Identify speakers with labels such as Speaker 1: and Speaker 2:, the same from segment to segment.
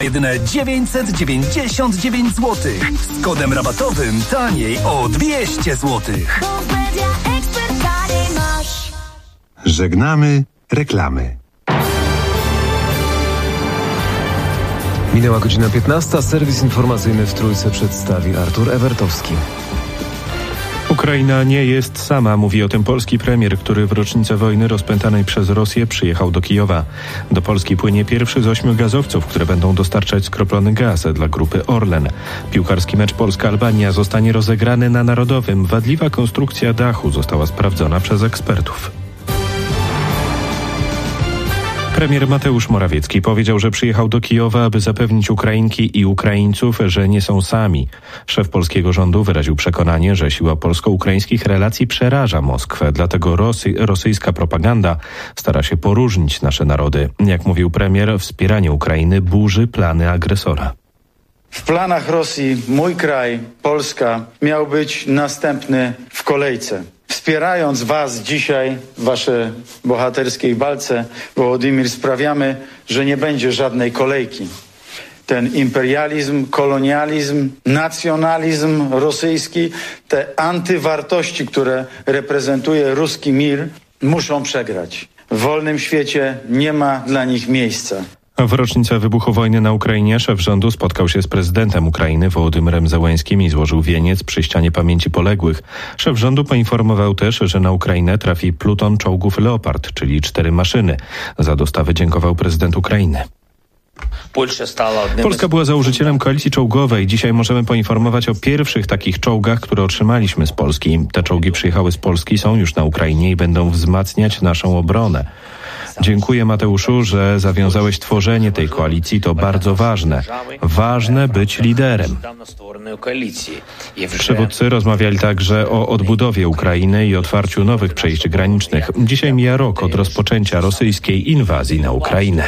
Speaker 1: jedyne 999 zł. Z kodem rabatowym taniej o 200 zł.
Speaker 2: Żegnamy reklamy.
Speaker 3: Minęła godzina 15. Serwis informacyjny w Trójce przedstawi Artur Ewertowski.
Speaker 4: Ukraina nie jest sama, mówi o tym polski premier, który w rocznicę wojny rozpętanej przez Rosję przyjechał do Kijowa. Do Polski płynie pierwszy z 8 gazowców, które będą dostarczać skroplony gaz dla grupy Orlen. Piłkarski mecz Polska-Albania zostanie rozegrany na Narodowym. Wadliwa konstrukcja dachu została sprawdzona przez ekspertów. Premier Mateusz Morawiecki powiedział, że przyjechał do Kijowa, aby zapewnić Ukrainki i Ukraińców, że nie są sami. Szef polskiego rządu wyraził przekonanie, że siła polsko-ukraińskich relacji przeraża Moskwę, dlatego rosyjska propaganda stara się poróżnić nasze narody. Jak mówił premier, wspieranie Ukrainy burzy plany agresora.
Speaker 5: W planach Rosji mój kraj, Polska, miał być następny w kolejce. Wspierając was dzisiaj w waszej bohaterskiej walce, Wołodymyr, sprawiamy, że nie będzie żadnej kolejki. Ten imperializm, kolonializm, nacjonalizm rosyjski, te antywartości, które reprezentuje ruski mir, muszą przegrać. W wolnym świecie nie ma dla nich miejsca.
Speaker 4: W rocznicę wybuchu wojny na Ukrainie szef rządu spotkał się z prezydentem Ukrainy Wołodymyrem Zełenskim i złożył wieniec przy ścianie pamięci poległych. Szef rządu poinformował też, że na Ukrainę trafi pluton czołgów Leopard, czyli 4 maszyny. Za dostawy dziękował prezydent Ukrainy. Polska była założycielem koalicji czołgowej. Dzisiaj możemy poinformować o pierwszych takich czołgach, które otrzymaliśmy z Polski. Te czołgi przyjechały z Polski, są już na Ukrainie i będą wzmacniać naszą obronę. Dziękuję, Mateuszu, że zawiązałeś tworzenie tej koalicji. To bardzo ważne. Ważne być liderem. Przywódcy rozmawiali także o odbudowie Ukrainy i otwarciu nowych przejść granicznych. Dzisiaj mija rok od rozpoczęcia rosyjskiej inwazji na Ukrainę.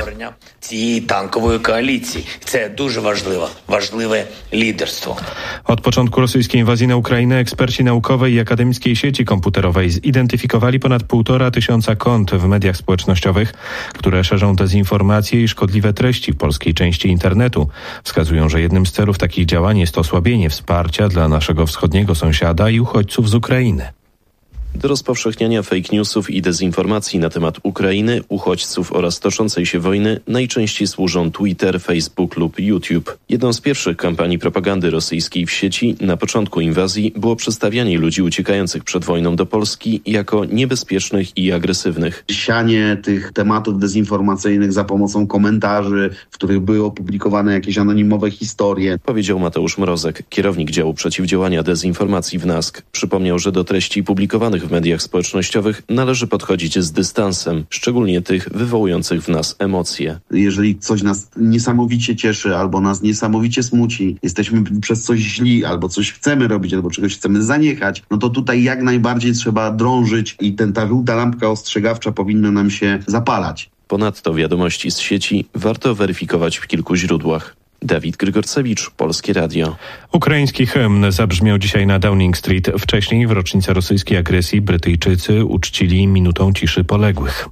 Speaker 4: Od początku rosyjskiej inwazji na Ukrainę eksperci naukowej i akademickiej sieci komputerowej zidentyfikowali ponad 1500 kont w mediach społecznościowych, które szerzą dezinformacje i szkodliwe treści w polskiej części internetu. Wskazują, że jednym z celów takich działań jest osłabienie wsparcia dla naszego wschodniego sąsiada i uchodźców z Ukrainy.
Speaker 6: Do rozpowszechniania fake newsów i dezinformacji na temat Ukrainy, uchodźców oraz toczącej się wojny najczęściej służą Twitter, Facebook lub YouTube. Jedną z pierwszych kampanii propagandy rosyjskiej w sieci na początku inwazji było przedstawianie ludzi uciekających przed wojną do Polski jako niebezpiecznych i agresywnych.
Speaker 7: Sianie tych tematów dezinformacyjnych za pomocą komentarzy, w których były opublikowane jakieś anonimowe historie.
Speaker 6: Powiedział Mateusz Mrozek, kierownik działu przeciwdziałania dezinformacji w NASK. Przypomniał, że do treści publikowanych w mediach społecznościowych należy podchodzić z dystansem, szczególnie tych wywołujących w nas emocje.
Speaker 7: Jeżeli coś nas niesamowicie cieszy albo nas niesamowicie smuci, jesteśmy przez coś źli albo coś chcemy robić albo czegoś chcemy zaniechać, no to tutaj jak najbardziej trzeba drążyć i ta żółta lampka ostrzegawcza powinna nam się zapalać.
Speaker 6: Ponadto wiadomości z sieci warto weryfikować w kilku źródłach. Dawid Grygorcewicz, Polskie Radio.
Speaker 4: Ukraiński hymn zabrzmiał dzisiaj na Downing Street. Wcześniej w rocznicę rosyjskiej agresji Brytyjczycy uczcili minutą ciszy poległych.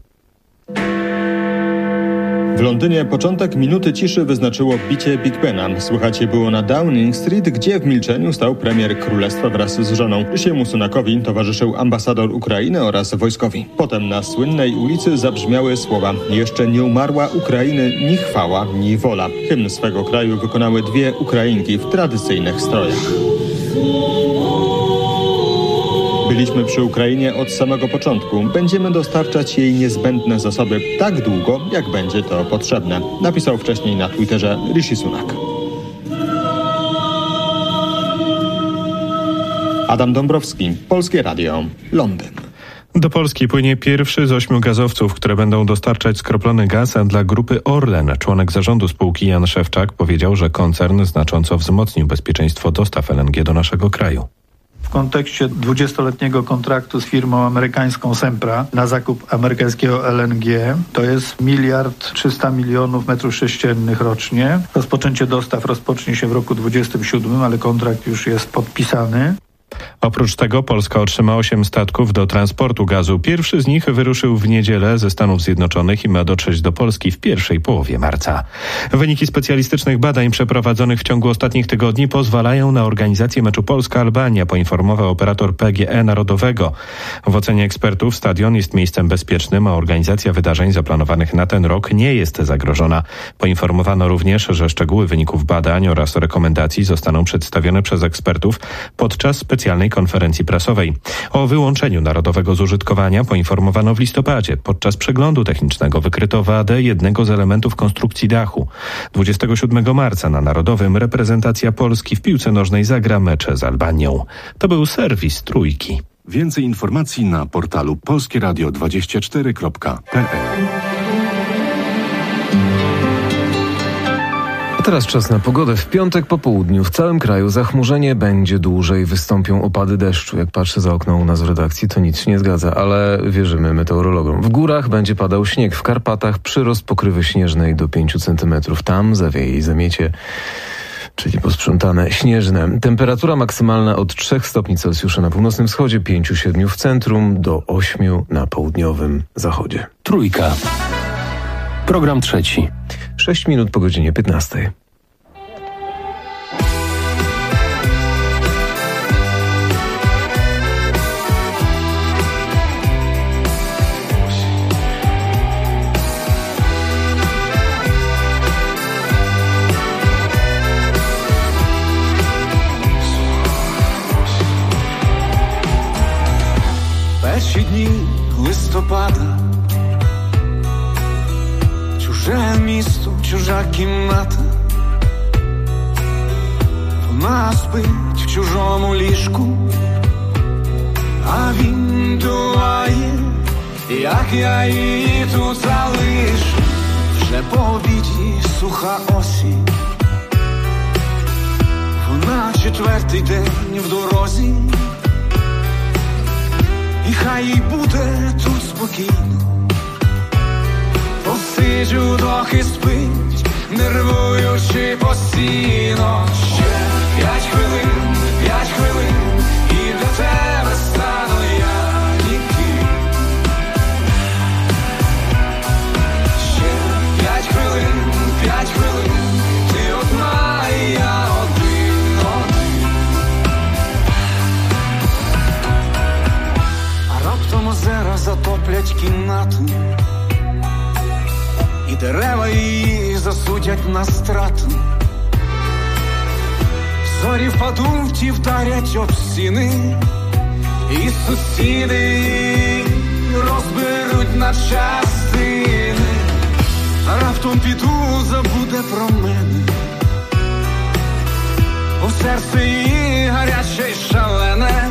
Speaker 8: W Londynie początek minuty ciszy wyznaczyło bicie Big Bena. Słychać je było na Downing Street, gdzie w milczeniu stał premier królestwa wraz z żoną. Rishiemu Sunakowi towarzyszył ambasador Ukrainy oraz wojskowi. Potem na słynnej ulicy zabrzmiały słowa: jeszcze nie umarła Ukrainy ni chwała, ni wola. Hymn swego kraju wykonały 2 Ukrainki w tradycyjnych strojach. Byliśmy przy Ukrainie od samego początku. Będziemy dostarczać jej niezbędne zasoby tak długo, jak będzie to potrzebne, napisał wcześniej na Twitterze Rishi Sunak. Adam Dąbrowski, Polskie Radio, Londyn.
Speaker 4: Do Polski płynie pierwszy z 8 gazowców, które będą dostarczać skroplony gaz dla grupy Orlen. Członek zarządu spółki Jan Szewczak powiedział, że koncern znacząco wzmocnił bezpieczeństwo dostaw LNG do naszego kraju.
Speaker 9: W kontekście 20-letniego kontraktu z firmą amerykańską Sempra na zakup amerykańskiego LNG to jest 1,3 miliarda metrów sześciennych rocznie. Rozpoczęcie dostaw rozpocznie się w roku 2027, ale kontrakt już jest podpisany.
Speaker 4: Oprócz tego Polska otrzyma 8 statków do transportu gazu. Pierwszy z nich wyruszył w niedzielę ze Stanów Zjednoczonych i ma dotrzeć do Polski w pierwszej połowie marca. Wyniki specjalistycznych badań przeprowadzonych w ciągu ostatnich tygodni pozwalają na organizację meczu Polska-Albania, poinformował operator PGE Narodowego. W ocenie ekspertów stadion jest miejscem bezpiecznym, a organizacja wydarzeń zaplanowanych na ten rok nie jest zagrożona. Poinformowano również, że szczegóły wyników badań oraz rekomendacji zostaną przedstawione przez ekspertów podczas specjalnej konferencji prasowej. O wyłączeniu narodowego z użytkowania poinformowano w listopadzie. Podczas przeglądu technicznego wykryto wadę jednego z elementów konstrukcji dachu. 27 marca na Narodowym reprezentacja Polski w piłce nożnej zagra mecze z Albanią. To był serwis Trójki.
Speaker 2: Więcej informacji na portalu polskieradio24.pl.
Speaker 3: A teraz czas na pogodę. W piątek po południu w całym kraju zachmurzenie będzie dłużej, wystąpią opady deszczu. Jak patrzę za okno u nas w redakcji, to nic się nie zgadza, ale wierzymy meteorologom. W górach będzie padał śnieg, w Karpatach przyrost pokrywy śnieżnej do 5 cm. Tam zawieje i zamiecie, czyli posprzątane śnieżne. Temperatura maksymalna od 3 stopni Celsjusza na północnym wschodzie, 5-7 w centrum, do 8 na południowym zachodzie.
Speaker 10: Trójka. Program trzeci.
Speaker 3: 6 minut po godzinie 15.
Speaker 11: Перші дні листопада, чуже місто, чужа кімната. Вона спить в чужому ліжку, а він думає, як я її тут залишу. Вже по обіді суха осінь, вона 4-й день в дорозі. І хай їй буде тут спокійно, посиджу, доки спить, нервуючи постійно. Ще 5 хвилин, і для тебе стану я ніким. Ще 5 хвилин, ти одна і я один. А раптом озера затоплять кімнату, і дерева її засудять на страту. Зорі впадуть і вдарять об стіни, і сусіди розберуть на частини. Раптом піду, забуде про мене, бо серце її гаряче й шалене.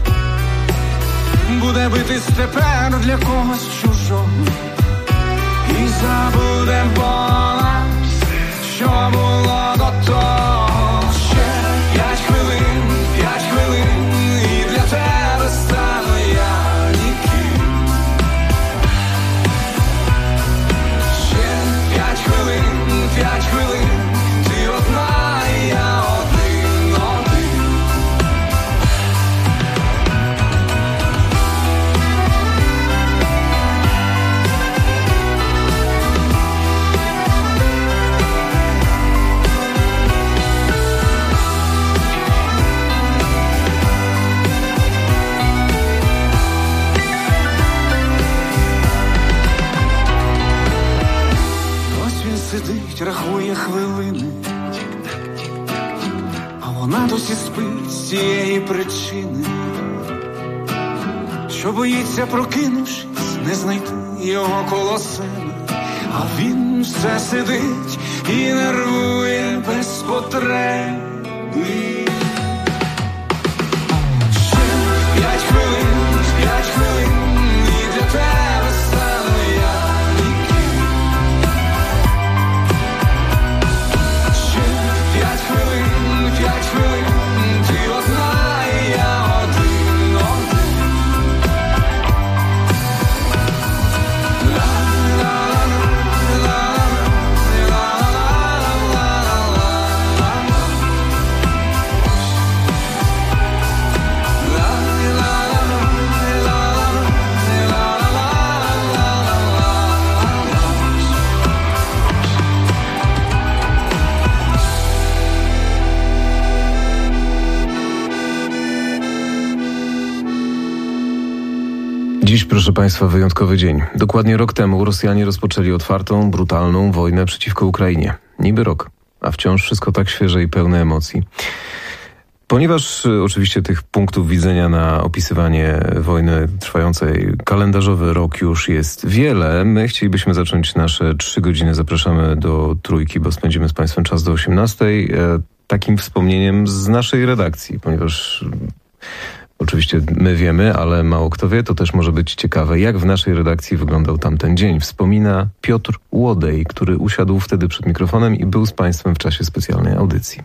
Speaker 11: Буде битись тепер для когось чужого, і забудем по нас, що було до того. Ще 5 хвилин, і для тебе стану я ніким. Ще 5 хвилин, ти одна і я один. Сидить, рахує хвилини, а вона досі спить з цієї причини, що боїться, прокинувшись, не знайти його коло себе. А він все сидить і нервує без потреби. Ще 5 хвилин, і для тебе стану я ніким. Ще 5 хвилин, ти одна і я один.
Speaker 3: Dziś, proszę Państwa, wyjątkowy dzień. Dokładnie rok temu Rosjanie rozpoczęli otwartą, brutalną wojnę przeciwko Ukrainie. Niby rok, a wciąż wszystko tak świeże i pełne emocji. Ponieważ oczywiście tych punktów widzenia na opisywanie wojny trwającej kalendarzowy rok już jest wiele, my chcielibyśmy zacząć nasze 3 godziny. Zapraszamy do Trójki, bo spędzimy z Państwem czas do 18. Takim wspomnieniem z naszej redakcji, ponieważ oczywiście my wiemy, ale mało kto wie, to też może być ciekawe, jak w naszej redakcji wyglądał tamten dzień. Wspomina Piotr Łodej, który usiadł wtedy przed mikrofonem i był z Państwem w czasie specjalnej audycji.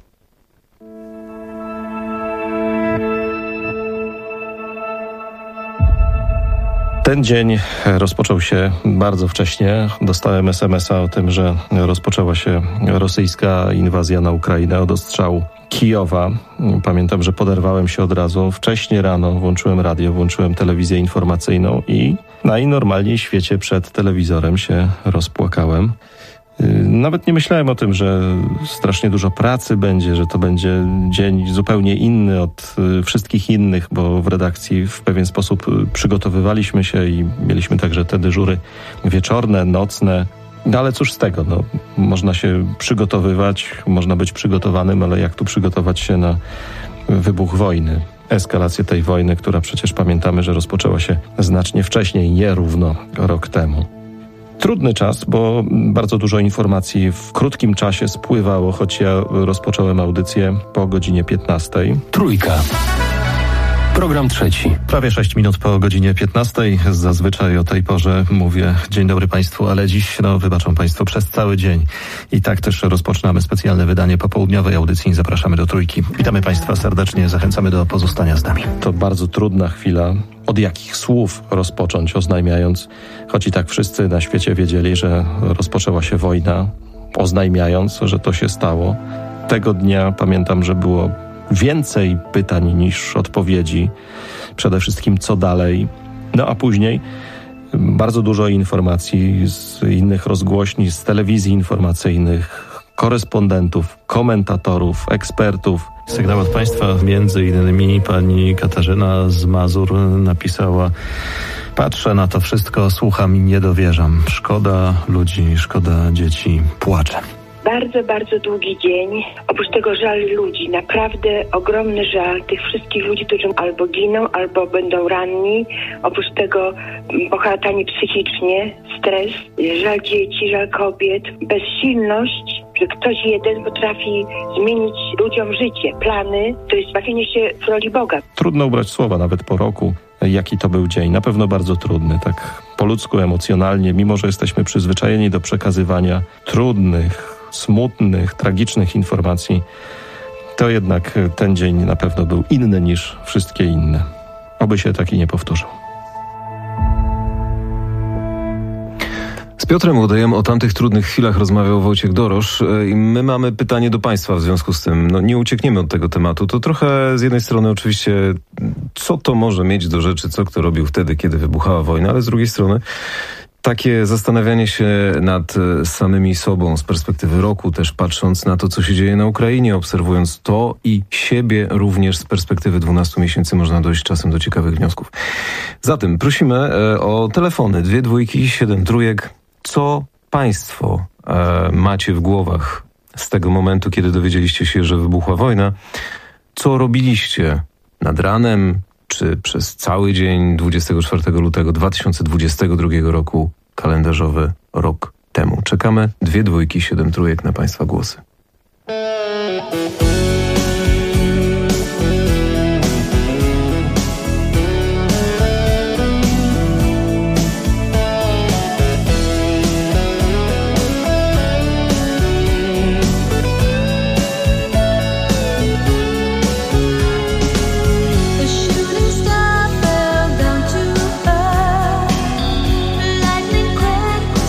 Speaker 12: Ten dzień rozpoczął się bardzo wcześnie. Dostałem SMS-a o tym, że rozpoczęła się rosyjska inwazja na Ukrainę od ostrzału Kijowa. Pamiętam, że poderwałem się od razu. Wcześnie rano włączyłem radio, włączyłem telewizję informacyjną i najnormalniej w świecie przed telewizorem się rozpłakałem. Nawet nie myślałem o tym, że strasznie dużo pracy będzie, że to będzie dzień zupełnie inny od wszystkich innych, bo w redakcji w pewien sposób przygotowywaliśmy się i mieliśmy także te dyżury wieczorne, nocne. No ale cóż z tego, można się przygotowywać, można być przygotowanym, ale jak tu przygotować się na wybuch wojny? Eskalację tej wojny, która przecież pamiętamy, że rozpoczęła się znacznie wcześniej, nie równo rok temu. Trudny czas, bo bardzo dużo informacji w krótkim czasie spływało, choć ja rozpocząłem audycję po godzinie 15.
Speaker 10: Trójka. Program trzeci.
Speaker 12: Prawie 6 minut po godzinie 15. Zazwyczaj o tej porze mówię dzień dobry Państwu, ale dziś, wybaczą Państwo, przez cały dzień. I tak też rozpoczynamy specjalne wydanie popołudniowej audycji. Zapraszamy do Trójki. Witamy Państwa serdecznie, zachęcamy do pozostania z nami. To bardzo trudna chwila. Od jakich słów rozpocząć, oznajmiając, choć i tak wszyscy na świecie wiedzieli, że rozpoczęła się wojna, oznajmiając, że to się stało. Tego dnia pamiętam, że było więcej pytań niż odpowiedzi. Przede wszystkim co dalej. A później bardzo dużo informacji z innych rozgłośni, z telewizji informacyjnych, korespondentów, komentatorów, ekspertów. Sygnał od Państwa, między innymi pani Katarzyna z Mazur napisała: patrzę na to wszystko, słucham i nie dowierzam. Szkoda ludzi, szkoda dzieci, płaczę.
Speaker 13: Bardzo, bardzo długi dzień. Oprócz tego żal ludzi, naprawdę ogromny żal tych wszystkich ludzi, którzy albo giną, albo będą ranni. Oprócz tego poharatani psychicznie, stres, żal dzieci, żal kobiet, bezsilność, że ktoś jeden potrafi zmienić ludziom życie, plany. To jest bawienie się w roli Boga.
Speaker 12: Trudno ubrać słowa nawet po roku, jaki to był dzień. Na pewno bardzo trudny, tak po ludzku, emocjonalnie, mimo że jesteśmy przyzwyczajeni do przekazywania trudnych, smutnych, tragicznych informacji, to jednak ten dzień na pewno był inny niż wszystkie inne. Oby się taki nie powtórzył.
Speaker 3: Z Piotrem Łodejem o tamtych trudnych chwilach rozmawiał Wojciech Dorosz i my mamy pytanie do Państwa w związku z tym. Nie uciekniemy od tego tematu. To trochę z jednej strony oczywiście, co to może mieć do rzeczy, co kto robił wtedy, kiedy wybuchała wojna, ale z drugiej strony takie zastanawianie się nad samymi sobą z perspektywy roku, też patrząc na to, co się dzieje na Ukrainie, obserwując to i siebie również z perspektywy 12 miesięcy, można dojść czasem do ciekawych wniosków. Zatem prosimy o telefony 2 dwójki, 7 trójek. Co Państwo macie w głowach z tego momentu, kiedy dowiedzieliście się, że wybuchła wojna? Co robiliście nad ranem, czy przez cały dzień 24 lutego 2022 roku, kalendarzowy rok temu? Czekamy 2 dwójki, 7 trójek na Państwa głosy.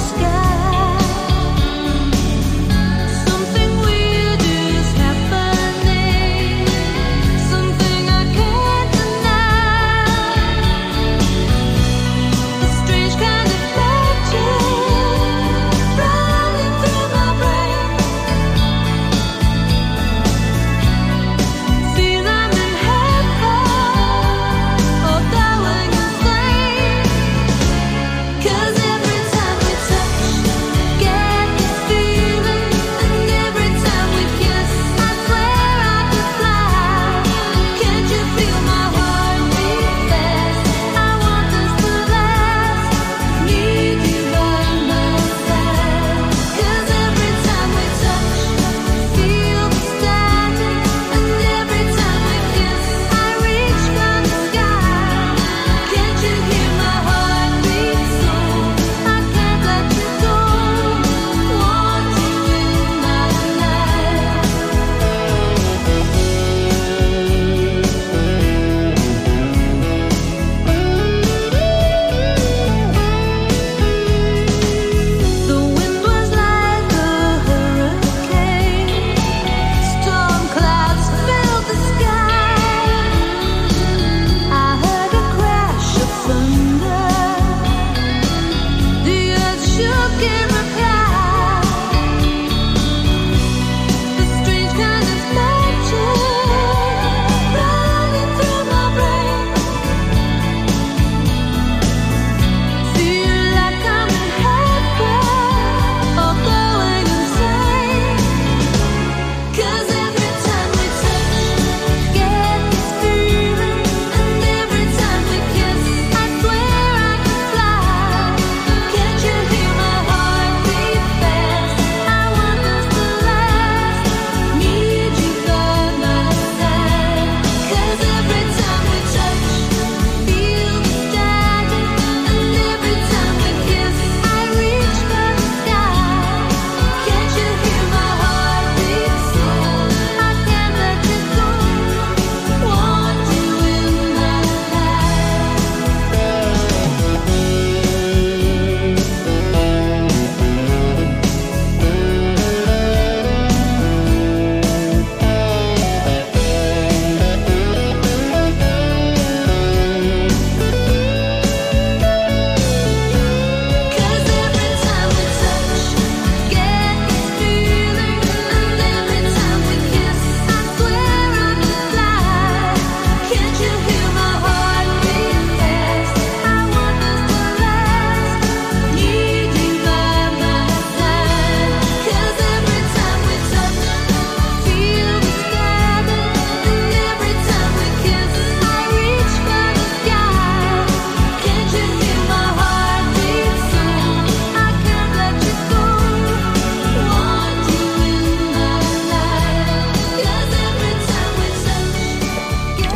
Speaker 14: Something weird is happening.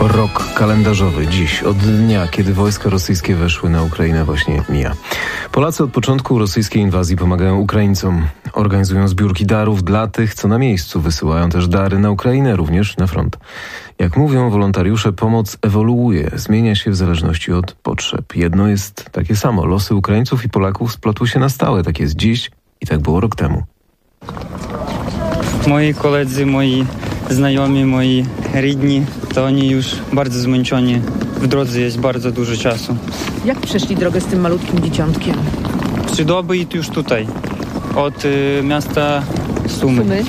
Speaker 3: Rok kalendarzowy dziś, od dnia, kiedy wojska rosyjskie weszły na Ukrainę, właśnie mija. Polacy od początku rosyjskiej inwazji pomagają Ukraińcom. Organizują zbiórki darów dla tych, co na miejscu. Wysyłają też dary na Ukrainę, również na front. Jak mówią wolontariusze, pomoc ewoluuje, zmienia się w zależności od potrzeb. Jedno jest takie samo. Losy Ukraińców i Polaków splotły się na stałe. Tak jest dziś i tak było rok temu.
Speaker 14: Moi koledzy, moi znajomi, moi rідні, to oni już bardzo zmęczeni. W drodze jest bardzo dużo czasu.
Speaker 15: Jak przeszli drogę z tym malutkim dzieciątkiem?
Speaker 14: 3 doby i już tutaj, od miasta Sumy.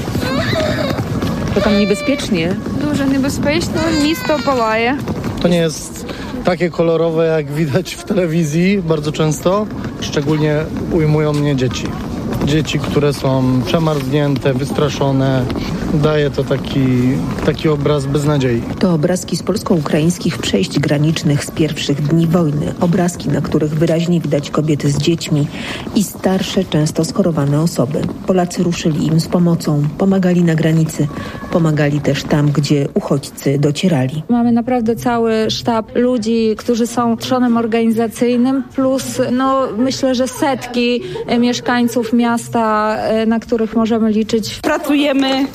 Speaker 15: To tam niebezpiecznie?
Speaker 16: Дуже небезпечно, місто палає.
Speaker 17: To nie jest takie kolorowe, jak widać w telewizji bardzo często. Szczególnie ujmują mnie dzieci. Dzieci, które są przemarznięte, wystraszone. Daje to taki obraz beznadziei.
Speaker 15: To obrazki z polsko-ukraińskich przejść granicznych z pierwszych dni wojny. Obrazki, na których wyraźnie widać kobiety z dziećmi i starsze, często schorowane osoby. Polacy ruszyli im z pomocą, pomagali na granicy, pomagali też tam, gdzie uchodźcy docierali.
Speaker 18: Mamy naprawdę cały sztab ludzi, którzy są trzonem organizacyjnym, plus myślę, że setki mieszkańców miasta, na których możemy liczyć.
Speaker 19: Pracujemy.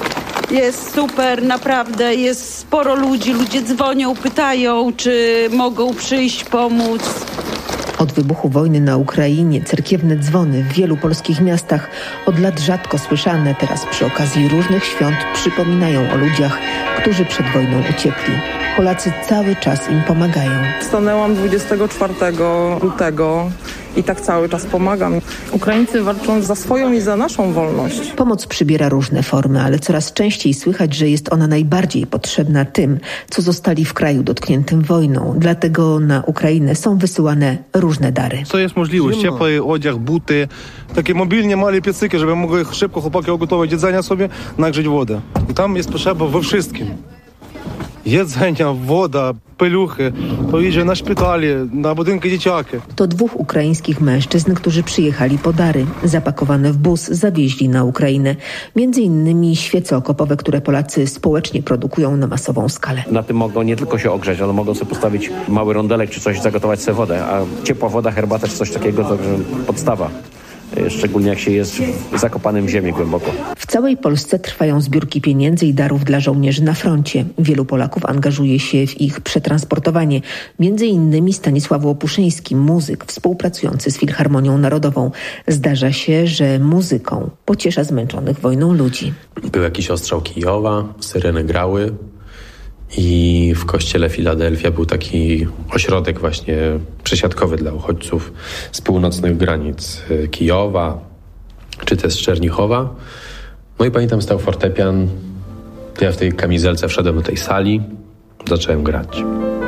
Speaker 19: Jest super, naprawdę, jest sporo ludzi. Ludzie dzwonią, pytają, czy mogą przyjść, pomóc.
Speaker 15: Od wybuchu wojny na Ukrainie cerkiewne dzwony w wielu polskich miastach, od lat rzadko słyszane, teraz przy okazji różnych świąt przypominają o ludziach, którzy przed wojną uciekli. Polacy cały czas im pomagają.
Speaker 20: Stanęłam 24 lutego i tak cały czas pomagam. Ukraińcy walczą za swoją i za naszą wolność.
Speaker 15: Pomoc przybiera różne formy, ale coraz częściej słychać, że jest ona najbardziej potrzebna tym, co zostali w kraju dotkniętym wojną. Dlatego na Ukrainę są wysyłane różne dary.
Speaker 17: To jest możliwość, ciepły odziech, buty, takie mobilnie małe piecyki, żeby mogły szybko chłopaki ugotować jedzenia sobie, nagrzeć wodę. I tam jest potrzeba we wszystkim. Jedzenia, woda, peluchy, to idzie na szpitali, na budynki dzieciaki.
Speaker 15: To 2 ukraińskich mężczyzn, którzy przyjechali po dary. Zapakowane w bus zawieźli na Ukrainę. Między innymi świece okopowe, które Polacy społecznie produkują na masową skalę.
Speaker 21: Na tym mogą nie tylko się ogrzać, ale mogą sobie postawić mały rondelek czy coś, zagotować sobie wodę. A ciepła woda, herbata czy coś takiego to podstawa. Szczególnie jak się jest zakopanym w ziemię głęboko.
Speaker 15: W całej Polsce trwają zbiórki pieniędzy i darów dla żołnierzy na froncie. Wielu Polaków angażuje się w ich przetransportowanie. Między innymi Stanisław Łopuszyński, muzyk współpracujący z Filharmonią Narodową. Zdarza się, że muzyką pociesza zmęczonych wojną ludzi.
Speaker 22: Był jakiś ostrzał Kijowa, syreny grały. I w kościele Filadelfia był taki ośrodek właśnie przesiadkowy dla uchodźców z północnych granic Kijowa, czy też z Czernichowa. No i pamiętam, stał fortepian. Ja w tej kamizelce wszedłem do tej sali, zacząłem grać.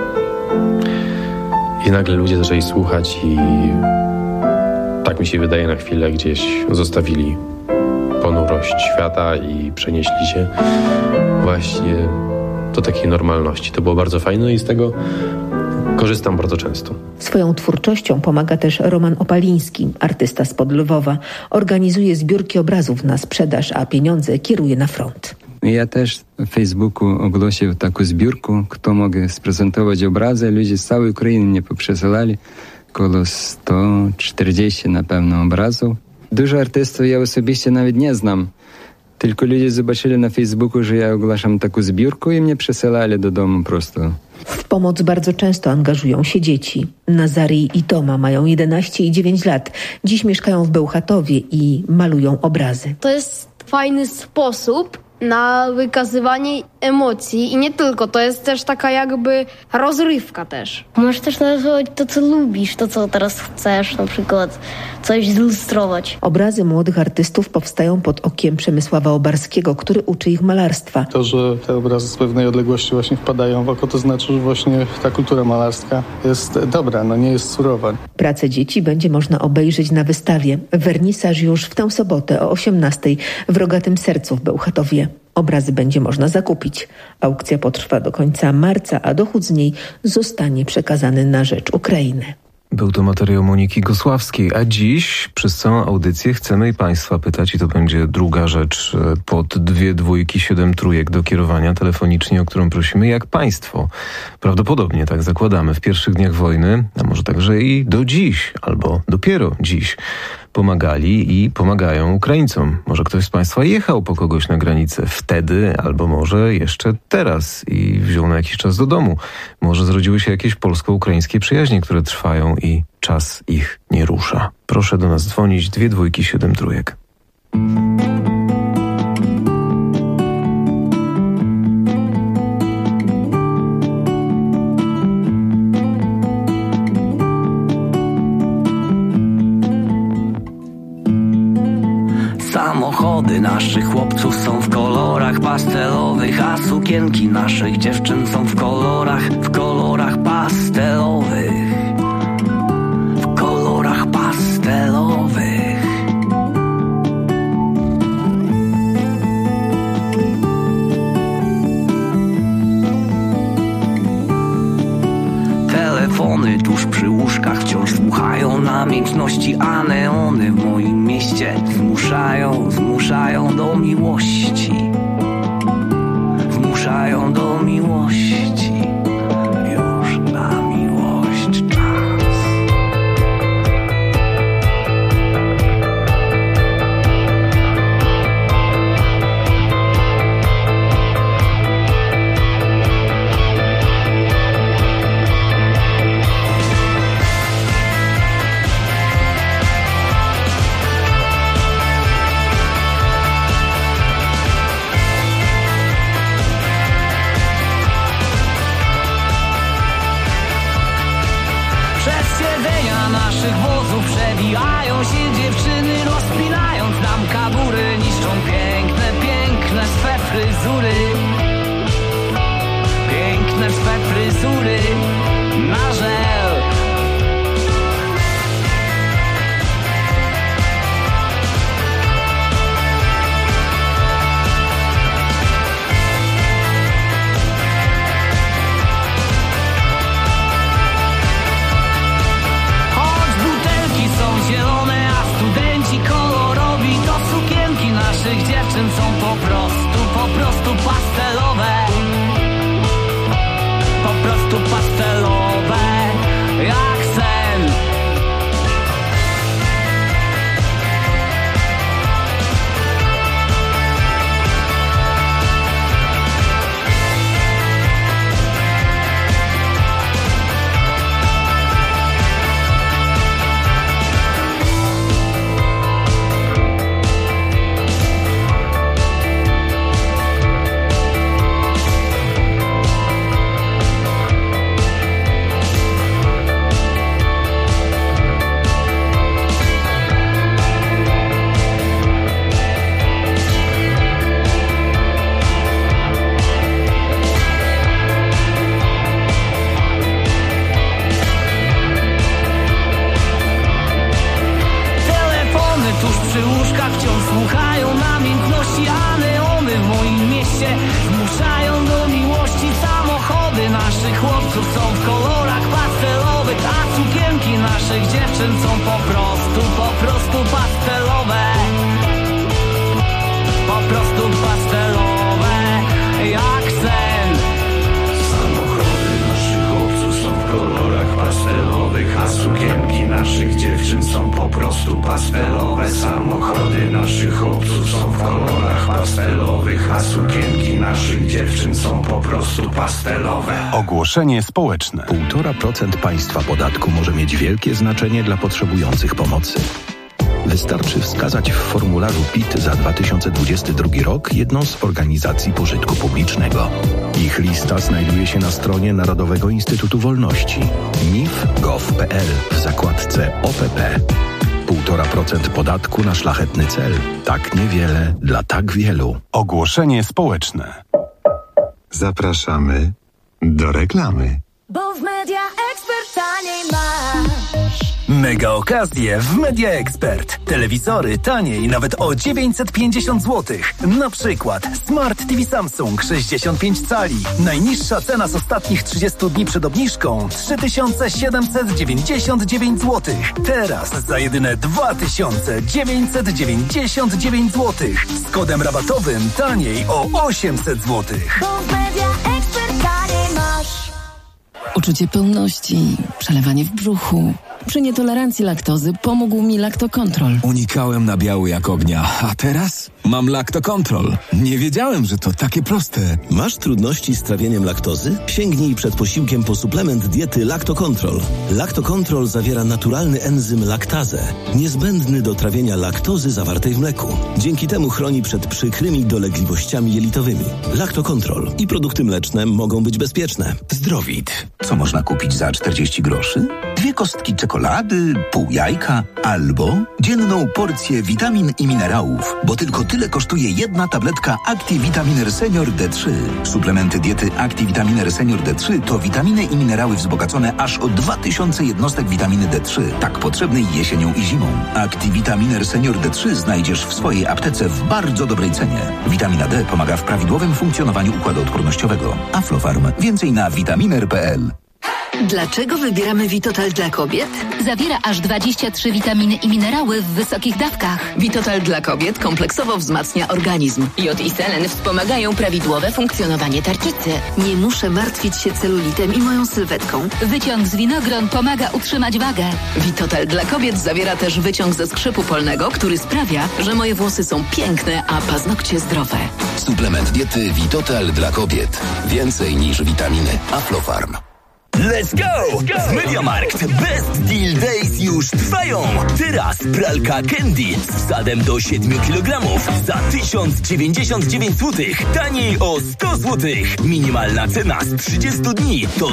Speaker 22: I nagle ludzie zaczęli słuchać i tak mi się wydaje, na chwilę gdzieś zostawili ponurość świata i przenieśli się właśnie do takiej normalności. To było bardzo fajne i z tego korzystam bardzo często.
Speaker 15: Swoją twórczością pomaga też Roman Opaliński, artysta spod Lwowa. Organizuje zbiórki obrazów na sprzedaż, a pieniądze kieruje na front.
Speaker 23: Ja też w Facebooku ogłosił taką zbiórkę, kto może sprezentować obrazy. Ludzie z całej Ukrainy mnie poprzesyłali. Około 140 na pewno obrazów. Dużo artystów ja osobiście nawet nie znam. Tylko ludzie zobaczyli na Facebooku, że ja ogłaszam taką zbiórkę i mnie przesyłali do domu prosto.
Speaker 15: W pomoc bardzo często angażują się dzieci. Nazarij i Toma mają 11 i 9 lat. Dziś mieszkają w Bełchatowie i malują obrazy.
Speaker 24: To jest fajny sposób na wykazywanie emocji i nie tylko, to jest też taka jakby rozrywka też. Możesz też narysować to, co lubisz, to, co teraz chcesz, na przykład coś zilustrować.
Speaker 15: Obrazy młodych artystów powstają pod okiem Przemysława Obarskiego, który uczy ich malarstwa.
Speaker 17: To, że te obrazy z pewnej odległości właśnie wpadają w oko, to znaczy, że właśnie ta kultura malarska jest dobra, nie jest surowa.
Speaker 15: Pracę dzieci będzie można obejrzeć na wystawie. Wernisaż już w tę sobotę o 18:00 w Rogatym Sercu w Bełchatowie. Obrazy będzie można zakupić. Aukcja potrwa do końca marca, a dochód z niej zostanie przekazany na rzecz Ukrainy.
Speaker 3: Był to materiał Moniki Gosławskiej, a dziś przez całą audycję chcemy i Państwa pytać, i to będzie druga rzecz pod 2 dwójki 7 trójek do kierowania telefonicznie, o którą prosimy, jak Państwo, prawdopodobnie tak zakładamy, w pierwszych dniach wojny, a może także i do dziś, albo dopiero dziś, pomagali i pomagają Ukraińcom. Może ktoś z Państwa jechał po kogoś na granicę wtedy, albo może jeszcze teraz i wziął na jakiś czas do domu. Może zrodziły się jakieś polsko-ukraińskie przyjaźnie, które trwają i czas ich nie rusza. Proszę do nas dzwonić 2 dwójki 7 trójek.
Speaker 1: Samochody naszych chłopców są w kolorach pastelowych, a sukienki naszych dziewczyn są w kolorach pastelowych. W kolorach pastelowych. Telefony tuż przy łóżkach wciąż słuchają namiętności, a neony w moim mieście zmuszają do miłości. Zmuszają do miłości. Już na miłość czas. Naszych wozów przebijają się dziewczyny, rozpinając nam kabury, niszczą piękne swe fryzury. Piękne swe fryzury na żel. Zielone, a studenci kolorowi, to sukienki naszych dziewczyn są po prostu pastelowe. Po prostu pastelowe, jak sen.
Speaker 2: Ogłoszenie społeczne.
Speaker 5: 1,5% państwa podatku może mieć wielkie znaczenie dla potrzebujących pomocy. Wystarczy wskazać w formularzu PIT za 2022 rok jedną z organizacji pożytku publicznego. Ich lista znajduje się na stronie Narodowego Instytutu Wolności nif.gov.pl w zakładce OPP. 1,5% podatku na szlachetny cel. Tak niewiele dla tak wielu.
Speaker 2: Ogłoszenie społeczne. Zapraszamy do reklamy.
Speaker 6: Bo w Media Expert taniej masz. Mega okazje w Media Expert. Telewizory taniej nawet o 950 zł. Na przykład Smart TV Samsung 65 cali. Najniższa cena z ostatnich 30 dni przed obniżką 3799 zł. Teraz za jedyne 2999 zł. Z kodem rabatowym taniej o 800 zł.
Speaker 7: Uczucie pełności, przelewanie w brzuchu. Przy nietolerancji laktozy pomógł mi Lactocontrol.
Speaker 8: Unikałem nabiału jak ognia, a teraz mam Lactocontrol. Nie wiedziałem, że to takie proste.
Speaker 9: Masz trudności z trawieniem laktozy? Sięgnij przed posiłkiem po suplement diety Lactocontrol. Lactocontrol zawiera naturalny enzym laktazę, niezbędny do trawienia laktozy zawartej w mleku. Dzięki temu chroni przed przykrymi dolegliwościami jelitowymi. Lactocontrol i produkty mleczne mogą być bezpieczne.
Speaker 25: Zdrowit. Co można kupić za 40 groszy? 2 kostki czekolady, pół jajka albo dzienną porcję witamin i minerałów, bo tylko tyle kosztuje jedna tabletka ActiVitaminer Senior D3. Suplementy diety ActiVitaminer Senior D3 to witaminy i minerały wzbogacone aż o 2000 jednostek witaminy D3, tak potrzebnej jesienią i zimą. ActiVitaminer Senior D3 znajdziesz w swojej aptece w bardzo dobrej cenie. Witamina D pomaga w prawidłowym funkcjonowaniu układu odpornościowego. Aflofarm. Więcej na vitaminer.pl.
Speaker 26: Dlaczego wybieramy Vitotal dla kobiet?
Speaker 27: Zawiera aż 23 witaminy i minerały w wysokich dawkach.
Speaker 26: Vitotal dla kobiet kompleksowo wzmacnia organizm. Jod i selen wspomagają prawidłowe funkcjonowanie tarczycy. Nie muszę martwić się celulitem i moją sylwetką.
Speaker 27: Wyciąg z winogron pomaga utrzymać wagę.
Speaker 26: Vitotal dla kobiet zawiera też wyciąg ze skrzypu polnego, który sprawia, że moje włosy są piękne, a paznokcie zdrowe.
Speaker 25: Suplement diety Vitotal dla kobiet. Więcej niż witaminy. Aflofarm.
Speaker 28: Let's go! W MediaMarkt Best Deal Days już trwają! Teraz pralka Candy z wsadem do 7 kg za 1099 zł. Taniej o 100 zł. Minimalna cena z 30 dni to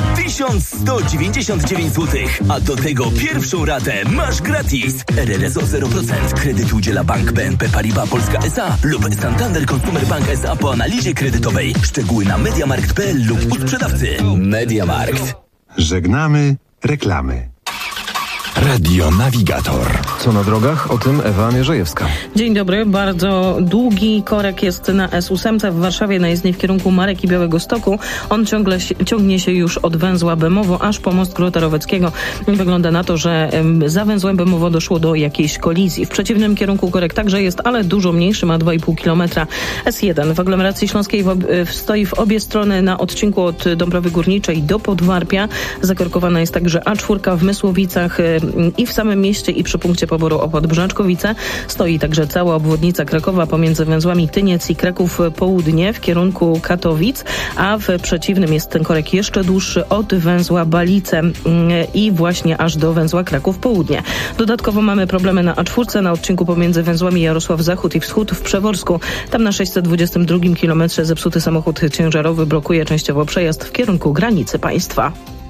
Speaker 28: 1199 zł. A do tego pierwszą ratę masz gratis. RRSO 0%. Kredyt udziela Bank BNP Paribas Polska S.A. lub Santander Consumer Bank S.A. po analizie kredytowej. Szczegóły na MediaMarkt.pl lub u sprzedawcy. MediaMarkt.
Speaker 2: Żegnamy reklamy. Radio Navigator.
Speaker 3: Co na drogach? O tym Ewa Mierzejewska.
Speaker 29: Dzień dobry. Bardzo długi korek jest na S8 w Warszawie na jezdni w kierunku Marek i Białegostoku. On ciągnie się już od węzła Bemowo aż po most Grota-Roweckiego. Wygląda na to, że za węzłem Bemowo doszło do jakiejś kolizji. W przeciwnym kierunku korek także jest, ale dużo mniejszy, ma 2,5 km. S1 w aglomeracji śląskiej stoi w obie strony na odcinku od Dąbrowy Górniczej do Podwarpia. Zakorkowana jest także A4 w Mysłowicach i w samym mieście i przy punkcie poboru opłat Brzaczkowice. Stoi także cała obwodnica Krakowa pomiędzy węzłami Tyniec i Kraków Południe w kierunku Katowic, a w przeciwnym jest ten korek jeszcze dłuższy od węzła Balice i właśnie aż do węzła Kraków Południe. Dodatkowo mamy problemy na A4 na odcinku pomiędzy węzłami Jarosław Zachód i Wschód w Przeworsku. Tam na 622 kilometrze zepsuty samochód ciężarowy blokuje częściowo przejazd w kierunku granicy państwa.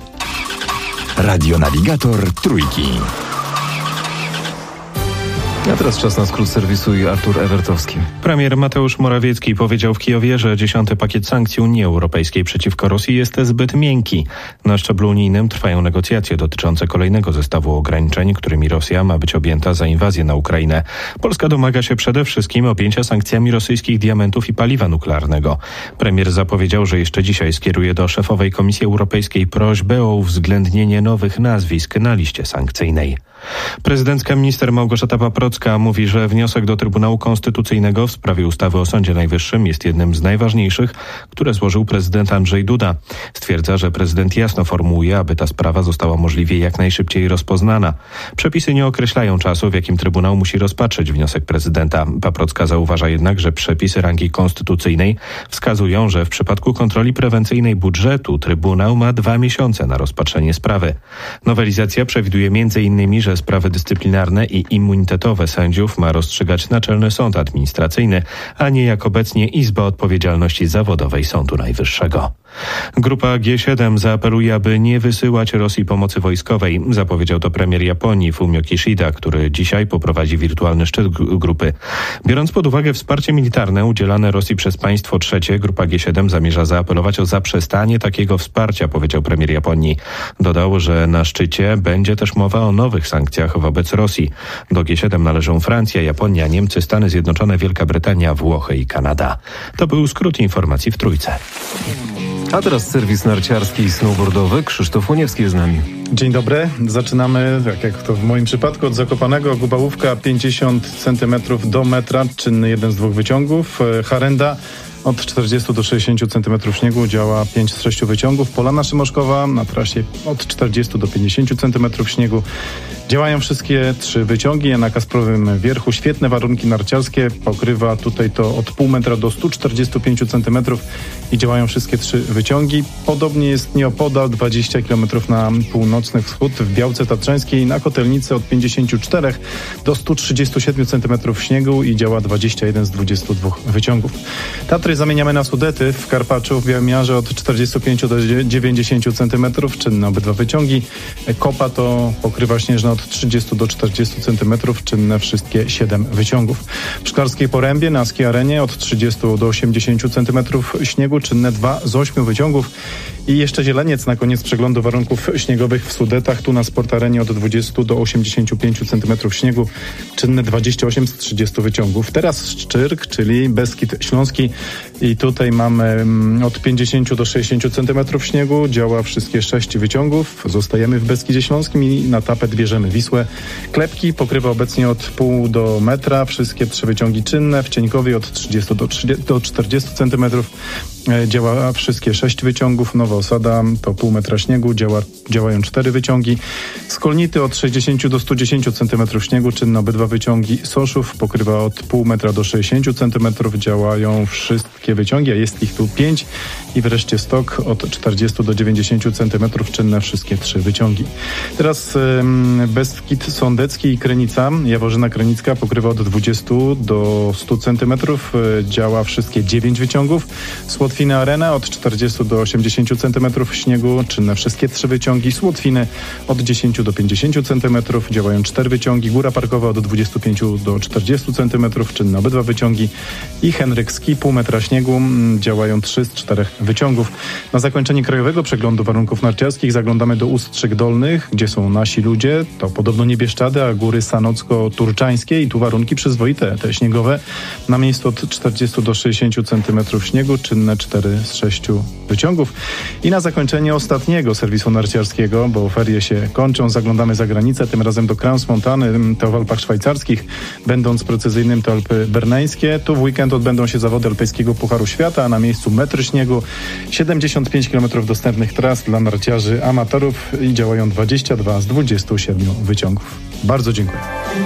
Speaker 2: Radio Navigator Trójki.
Speaker 3: A teraz czas na skrót serwisu i Artur Ewertowski.
Speaker 4: Premier Mateusz Morawiecki powiedział w Kijowie, że 10. pakiet sankcji Unii Europejskiej przeciwko Rosji jest zbyt miękki. Na szczeblu unijnym trwają negocjacje dotyczące kolejnego zestawu ograniczeń, którymi Rosja ma być objęta za inwazję na Ukrainę. Polska domaga się przede wszystkim objęcia sankcjami rosyjskich diamentów i paliwa nuklearnego. Premier zapowiedział, że jeszcze dzisiaj skieruje do szefowej Komisji Europejskiej prośbę o uwzględnienie nowych nazwisk na liście sankcyjnej. Prezydencka minister Małgorzata Paprocka mówi, że wniosek do Trybunału Konstytucyjnego w sprawie ustawy o Sądzie Najwyższym jest jednym z najważniejszych, które złożył prezydent Andrzej Duda. Stwierdza, że prezydent jasno formułuje, aby ta sprawa została możliwie jak najszybciej rozpoznana. Przepisy nie określają czasu, w jakim Trybunał musi rozpatrzeć wniosek prezydenta. Paprocka zauważa jednak, że przepisy rangi konstytucyjnej wskazują, że w przypadku kontroli prewencyjnej budżetu Trybunał ma 2 miesiące na rozpatrzenie sprawy. Nowelizacja przewiduje m.in., że sprawy dyscyplinarne i immunitetowe sędziów ma rozstrzygać Naczelny Sąd Administracyjny, a nie jak obecnie Izba Odpowiedzialności Zawodowej Sądu Najwyższego. Grupa G7 zaapeluje, aby nie wysyłać Rosji pomocy wojskowej. Zapowiedział to premier Japonii Fumio Kishida, który dzisiaj poprowadzi wirtualny szczyt grupy. Biorąc pod uwagę wsparcie militarne udzielane Rosji przez państwo trzecie, grupa G7 zamierza zaapelować o zaprzestanie takiego wsparcia, powiedział premier Japonii. Dodał, że na szczycie będzie też mowa o nowych sankcjach wobec Rosji. Do G7 należą Francja, Japonia, Niemcy, Stany Zjednoczone, Wielka Brytania, Włochy i Kanada. To był skrót informacji w Trójce.
Speaker 3: A teraz serwis narciarski i snowboardowy. Krzysztof Łoniewski jest z nami.
Speaker 10: Dzień dobry. Zaczynamy, tak jak to w moim przypadku, od Zakopanego. Gubałówka 50 cm do metra, czynny jeden z dwóch wyciągów. Harenda od 40 do 60 cm śniegu, działa 5 z 6 wyciągów. Polana Szymoszkowa na trasie od 40 do 50 cm śniegu. Działają wszystkie 3 wyciągi. Na Kasprowym Wierchu świetne warunki narciarskie. Pokrywa tutaj to od pół metra do 145 cm i działają wszystkie 3 wyciągi. Podobnie jest nieopodal 20 km na północny wschód w Białce Tatrzańskiej, na Kotelnicy od 54 do 137 cm śniegu i działa 21 z 22 wyciągów. Tatry zamieniamy na Sudety. W Karpaczu w Białymierze od 45 do 90 cm, czynne obydwa wyciągi. Kopa to pokrywa śnieżna od 30 do 40 cm, czynne wszystkie 7 wyciągów. W Szklarskiej Porębie na Ski Arenie od 30 do 80 cm śniegu, czynne 2 z 8 wyciągów. I jeszcze Zieleniec na koniec przeglądu warunków śniegowych w Sudetach. Tu na Sport Arenie od 20 do 85 cm śniegu, czynne 28 z 30 wyciągów. Teraz Szczyrk, czyli Beskid Śląski. I tutaj mamy od 50 do 60 cm śniegu. Działa wszystkie 6 wyciągów. Zostajemy w Beskidzie Śląskim i na tapet bierzemy Wisłę. Klepki pokrywa obecnie od pół do metra. Wszystkie 3 wyciągi czynne. W Cieńkowie od 30 do 40 cm. Działa wszystkie 6 wyciągów. Nowa Osada to pół metra śniegu. Działają 4 wyciągi. Skolnity od 60 do 110 cm śniegu. Czynne obydwa wyciągi. Soszów pokrywa od pół metra do 60 cm. Działają wszystkie wyciągi, a jest ich tu 5. I wreszcie Stok od 40 do 90 cm. Czynne wszystkie 3 wyciągi. Teraz Beskid Sądecki i Krynica. Jaworzyna Krynicka pokrywa od 20 do 100 cm. Działa wszystkie 9 wyciągów. Słotwiny Arena od 40 do 80 cm śniegu, czynne wszystkie 3 wyciągi. Słotwiny od 10 do 50 cm, działają 4 wyciągi. Góra Parkowa od 25 do 40 cm, czynne obydwa wyciągi. I Henrykski, pół metra śniegu, działają 3 z 4 wyciągów. Na zakończenie krajowego przeglądu warunków narciarskich zaglądamy do Ustrzyk Dolnych, gdzie są nasi ludzie. To podobno nie Bieszczady, a góry Sanocko-Turczańskie i tu warunki przyzwoite, te śniegowe. Na miejscu od 40 do 60 cm śniegu, czynne 4 z 6 wyciągów. I na zakończenie ostatniego serwisu narciarskiego, bo ferie się kończą, zaglądamy za granicę, tym razem do Crans-Montany, to w Alpach Szwajcarskich, będąc precyzyjnym to Alpy Berneńskie. Tu w weekend odbędą się zawody Alpejskiego Pucharu Świata, a na miejscu metr śniegu, 75 km dostępnych tras dla narciarzy amatorów i działają 22 z 27 wyciągów. Bardzo dziękuję.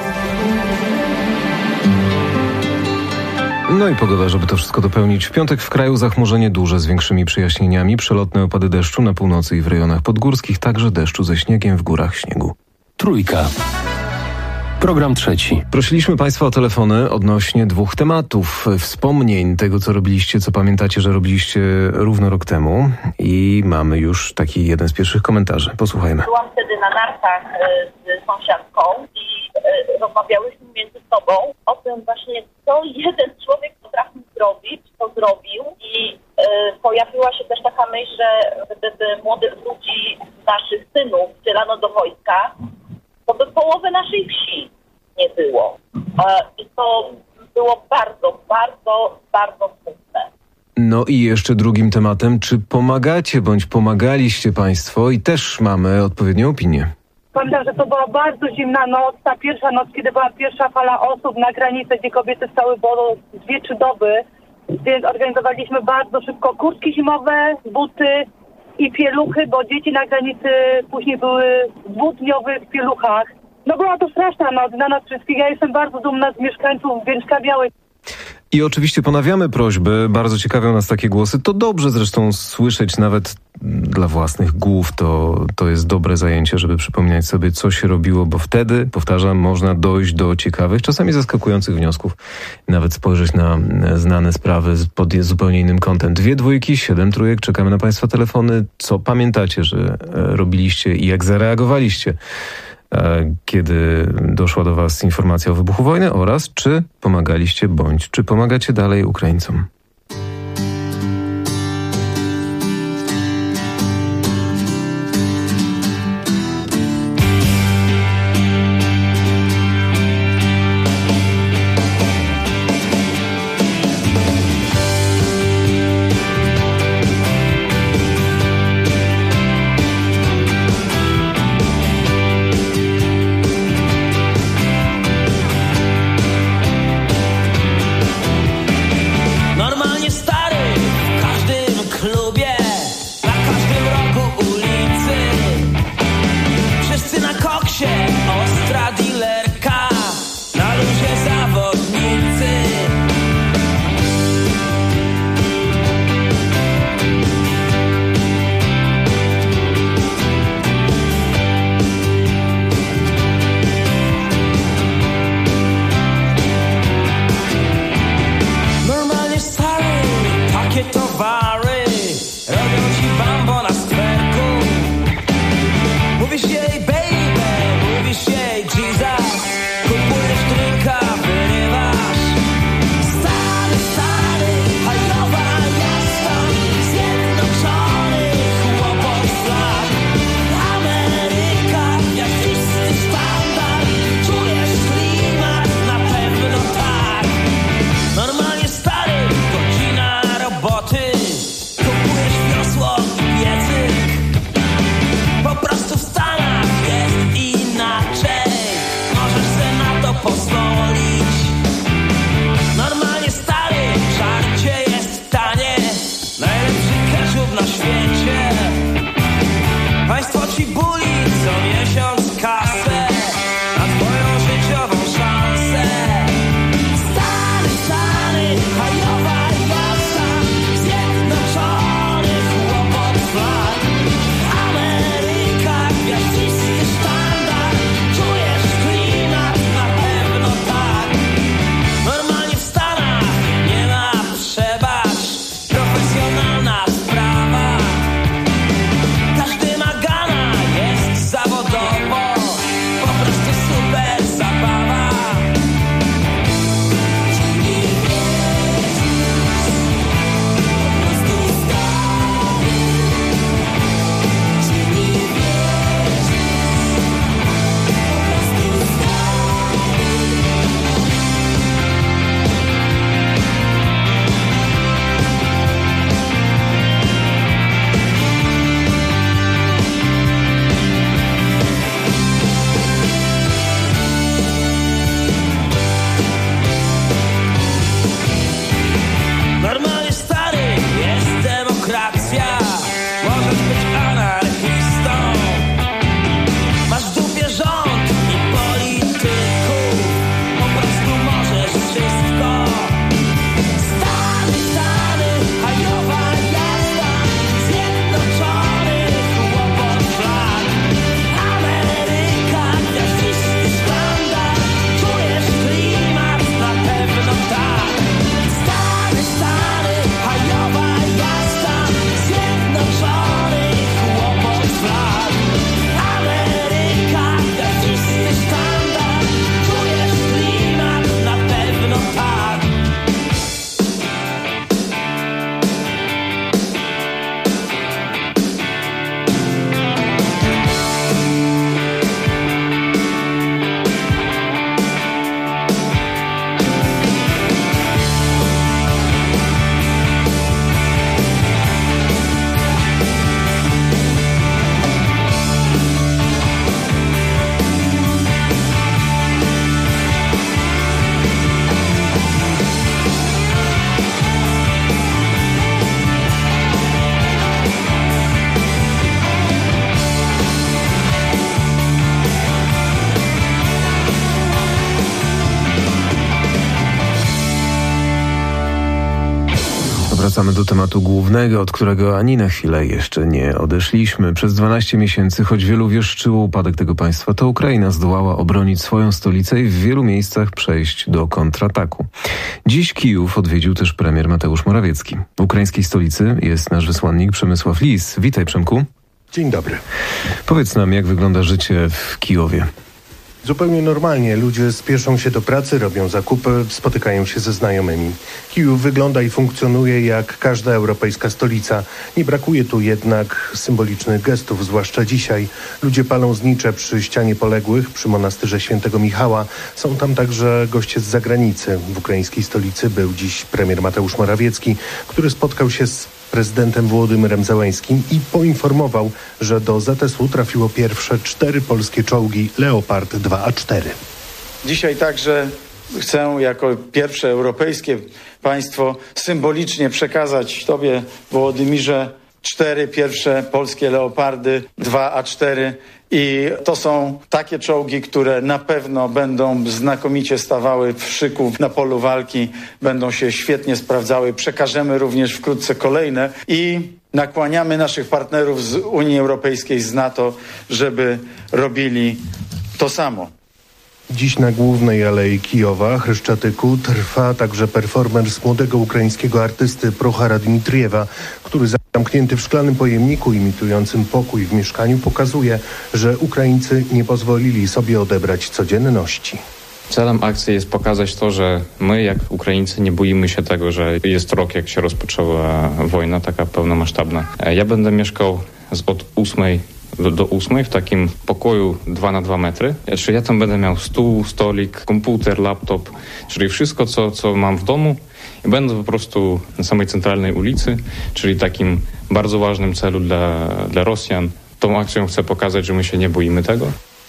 Speaker 3: No i pogoda, żeby to wszystko dopełnić. W piątek w kraju zachmurzenie duże z większymi przejaśnieniami, przelotne opady deszczu na północy i w rejonach podgórskich, także deszczu ze śniegiem, w górach śniegu.
Speaker 11: Trójka. Program trzeci.
Speaker 3: Prosiliśmy Państwa o telefony odnośnie 2 tematów, wspomnień tego, co robiliście, co pamiętacie, że robiliście równo rok temu. I mamy już taki jeden z pierwszych komentarzy. Posłuchajmy.
Speaker 12: Byłam wtedy na nartach z sąsiadką i rozmawiałyśmy między sobą o tym właśnie, co jeden człowiek potrafił zrobić, co zrobił i pojawiła się też taka myśl, że gdyby młodych ludzi, naszych synów wcielano do wojska, to by połowy naszej wsi nie było. I to było bardzo, bardzo, bardzo smutne.
Speaker 3: No i jeszcze drugim tematem, czy pomagacie bądź pomagaliście Państwo i też mamy odpowiednią opinię.
Speaker 13: Pamiętam, że to była bardzo zimna noc, ta pierwsza noc, kiedy była pierwsza fala osób na granicy, gdzie kobiety stały było 2-3 doby, więc organizowaliśmy bardzo szybko kurtki zimowe, buty i pieluchy, bo dzieci na granicy później były w 2-dniowych pieluchach. No była to straszna noc dla nas wszystkich. Ja jestem bardzo dumna z mieszkańców Bielska Białej.
Speaker 3: I oczywiście ponawiamy prośby, bardzo ciekawią nas takie głosy. To dobrze zresztą słyszeć nawet dla własnych głów. To jest dobre zajęcie, żeby przypominać sobie, co się robiło, bo wtedy, powtarzam, można dojść do ciekawych, czasami zaskakujących wniosków. Nawet spojrzeć na znane sprawy pod zupełnie innym kątem. 2 dwójki, 7 trójek. Czekamy na Państwa telefony. Co pamiętacie, że robiliście i jak zareagowaliście, kiedy doszła do Was informacja o wybuchu wojny, oraz czy pomagaliście bądź czy pomagacie dalej Ukraińcom.
Speaker 1: Profesjonalna sprawa. Każdy ma gana.
Speaker 3: wracamy do tematu głównego, od którego ani na chwilę jeszcze nie odeszliśmy. Przez 12 miesięcy, choć wielu wieszczyło upadek tego państwa, to Ukraina zdołała obronić swoją stolicę i w wielu miejscach przejść do kontrataku. Dziś Kijów odwiedził też premier Mateusz Morawiecki. W ukraińskiej stolicy jest nasz wysłannik Przemysław Lis. Witaj, Przemku.
Speaker 14: Dzień dobry.
Speaker 3: Powiedz nam, jak wygląda życie w Kijowie.
Speaker 14: Zupełnie normalnie. Ludzie spieszą się do pracy, robią zakupy, spotykają się ze znajomymi. Kijów wygląda i funkcjonuje jak każda europejska stolica. Nie brakuje tu jednak symbolicznych gestów, zwłaszcza dzisiaj. Ludzie palą znicze przy ścianie poległych, przy monasterze Świętego Michała. Są tam także goście z zagranicy. W ukraińskiej stolicy był dziś premier Mateusz Morawiecki, który spotkał się z prezydentem Wołodymyrem Zełeńskim i poinformował, że do ZSU trafiło pierwsze 4 polskie czołgi Leopard 2A4.
Speaker 16: Dzisiaj także chcę jako pierwsze europejskie państwo symbolicznie przekazać Tobie, Wołodymirze, 4 pierwsze polskie Leopardy 2A4 i to są takie czołgi, które na pewno będą znakomicie stawały w szyku na polu walki, będą się świetnie sprawdzały. Przekażemy również wkrótce kolejne i nakłaniamy naszych partnerów z Unii Europejskiej, z NATO, żeby robili to samo.
Speaker 14: Dziś na głównej alei Kijowa, Chryszczatyku, trwa także performance młodego ukraińskiego artysty Prochara Dmitriewa, który zamknięty w szklanym pojemniku imitującym pokój w mieszkaniu pokazuje, że Ukraińcy nie pozwolili sobie odebrać codzienności.
Speaker 18: Celem akcji jest pokazać to, że my, jak Ukraińcy, nie boimy się tego, że jest rok, jak się rozpoczęła wojna taka pełnomasztabna. Ja będę mieszkał od 8 do 8 w takim pokoju 2 na 2 metry. Czyli ja tam będę miał stół, stolik, komputer, laptop, czyli wszystko, co mam w domu. I będę po prostu na samej centralnej ulicy, czyli takim bardzo ważnym celu dla Rosjan. Tą akcją chcę pokazać, że my się nie boimy tego.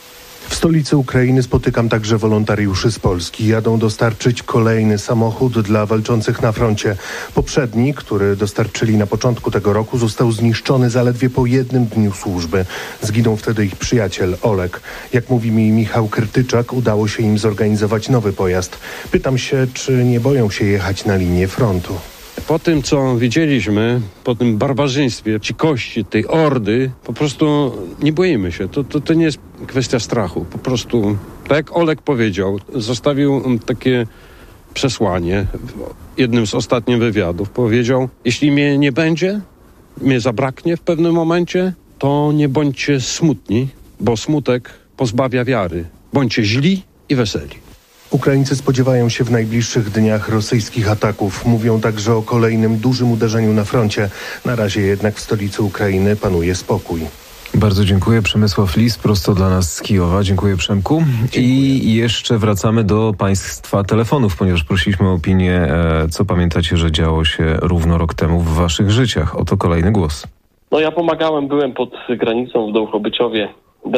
Speaker 14: W stolicy Ukrainy spotykam także wolontariuszy z Polski. Jadą dostarczyć kolejny samochód dla walczących na froncie. Poprzedni, który dostarczyli na początku tego roku, został zniszczony zaledwie po 1 dniu służby. Zginął wtedy ich przyjaciel Olek. Jak mówi mi Michał Krytyczak, udało się im zorganizować nowy pojazd. Pytam się, czy nie boją się jechać na linię frontu.
Speaker 19: Po tym, co widzieliśmy, po tym barbarzyństwie, dzikości, tej ordy, po prostu nie boimy się. To nie jest kwestia strachu. Po prostu, tak jak Olek powiedział, zostawił takie przesłanie w jednym z ostatnich wywiadów. Powiedział, jeśli mnie nie będzie, mnie zabraknie w pewnym momencie, to nie bądźcie smutni, bo smutek pozbawia wiary. Bądźcie źli i weseli.
Speaker 14: Ukraińcy spodziewają się w najbliższych dniach rosyjskich ataków. Mówią także o kolejnym dużym uderzeniu na froncie. Na razie jednak w stolicy Ukrainy panuje spokój.
Speaker 3: Bardzo dziękuję. Przemysław Lis prosto dla nas z Kijowa. Dziękuję, Przemku. Dziękuję. I jeszcze wracamy do państwa telefonów, ponieważ prosiliśmy o opinię, co pamiętacie, że działo się równo rok temu w waszych życiach. Oto kolejny głos.
Speaker 20: No ja pomagałem, byłem pod granicą w Dołchobyczowie.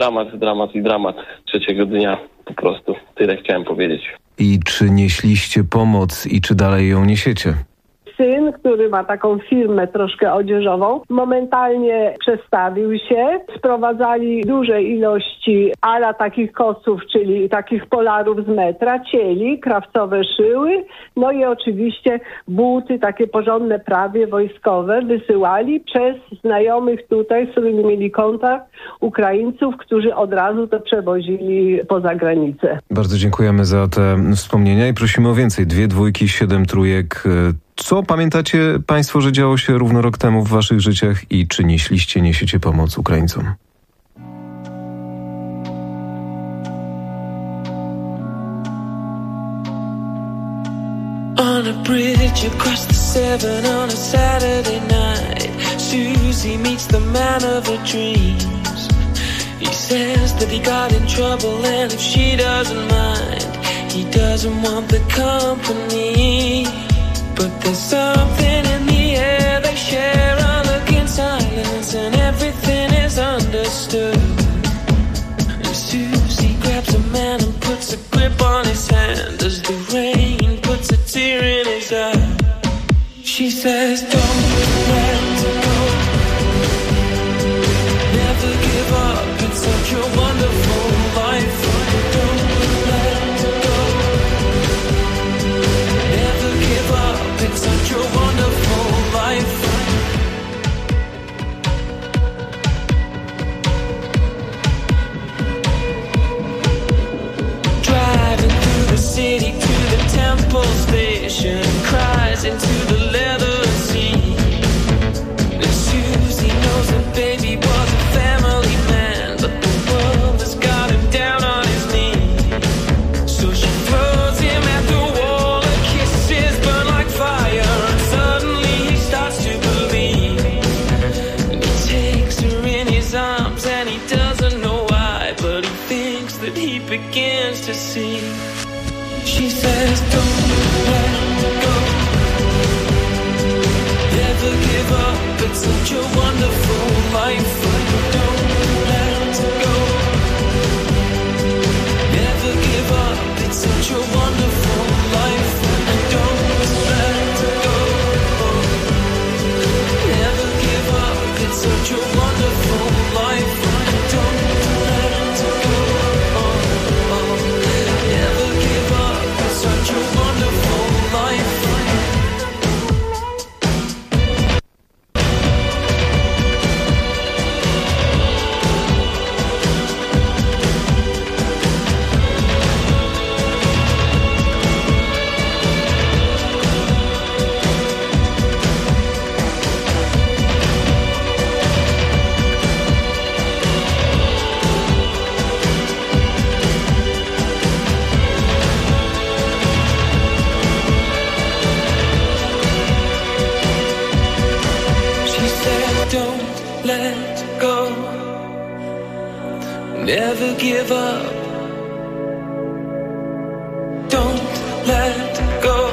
Speaker 20: Dramat trzeciego dnia. Po prostu tyle chciałem powiedzieć.
Speaker 3: I czy nieśliście pomoc i czy dalej ją niesiecie?
Speaker 21: Syn, który ma taką firmę troszkę odzieżową, momentalnie przestawił się. Sprowadzali duże ilości takich koców, czyli takich polarów z metra, cieli, krawcowe szyły, no i oczywiście buty, takie porządne, prawie wojskowe, wysyłali przez znajomych tutaj, z którymi mieli kontakt, Ukraińców, którzy od razu to przewozili poza granicę.
Speaker 3: Bardzo dziękujemy za te wspomnienia i prosimy o więcej. 2 dwójki, 7 trójek. Co pamiętacie państwo, że działo się równo rok temu w waszych życiach i czy niesiecie pomoc Ukraińcom?
Speaker 22: On a bridge across the Severn on a Saturday night, Susie meets the man of her dreams. He says that he got in trouble and if she doesn't mind, he doesn't want the company. But there's something in the air they share, a look in silence and everything is understood. And Susie grabs a man and puts a grip on his hand as the rain puts a tear in his eye. She says, don't let it go, never give up, it's such a wonderful life. Don't let it go, never give up, it's such a wonderful life. She says don't let go, never give up, it's such a wonderful life. Don't let go, never give up, it's such a wonderful life. Don't let go, never give up, it's such a wonderful life. Don't let go, never give up, it's such a wonderful life. She said don't let go, never give up. Don't let go,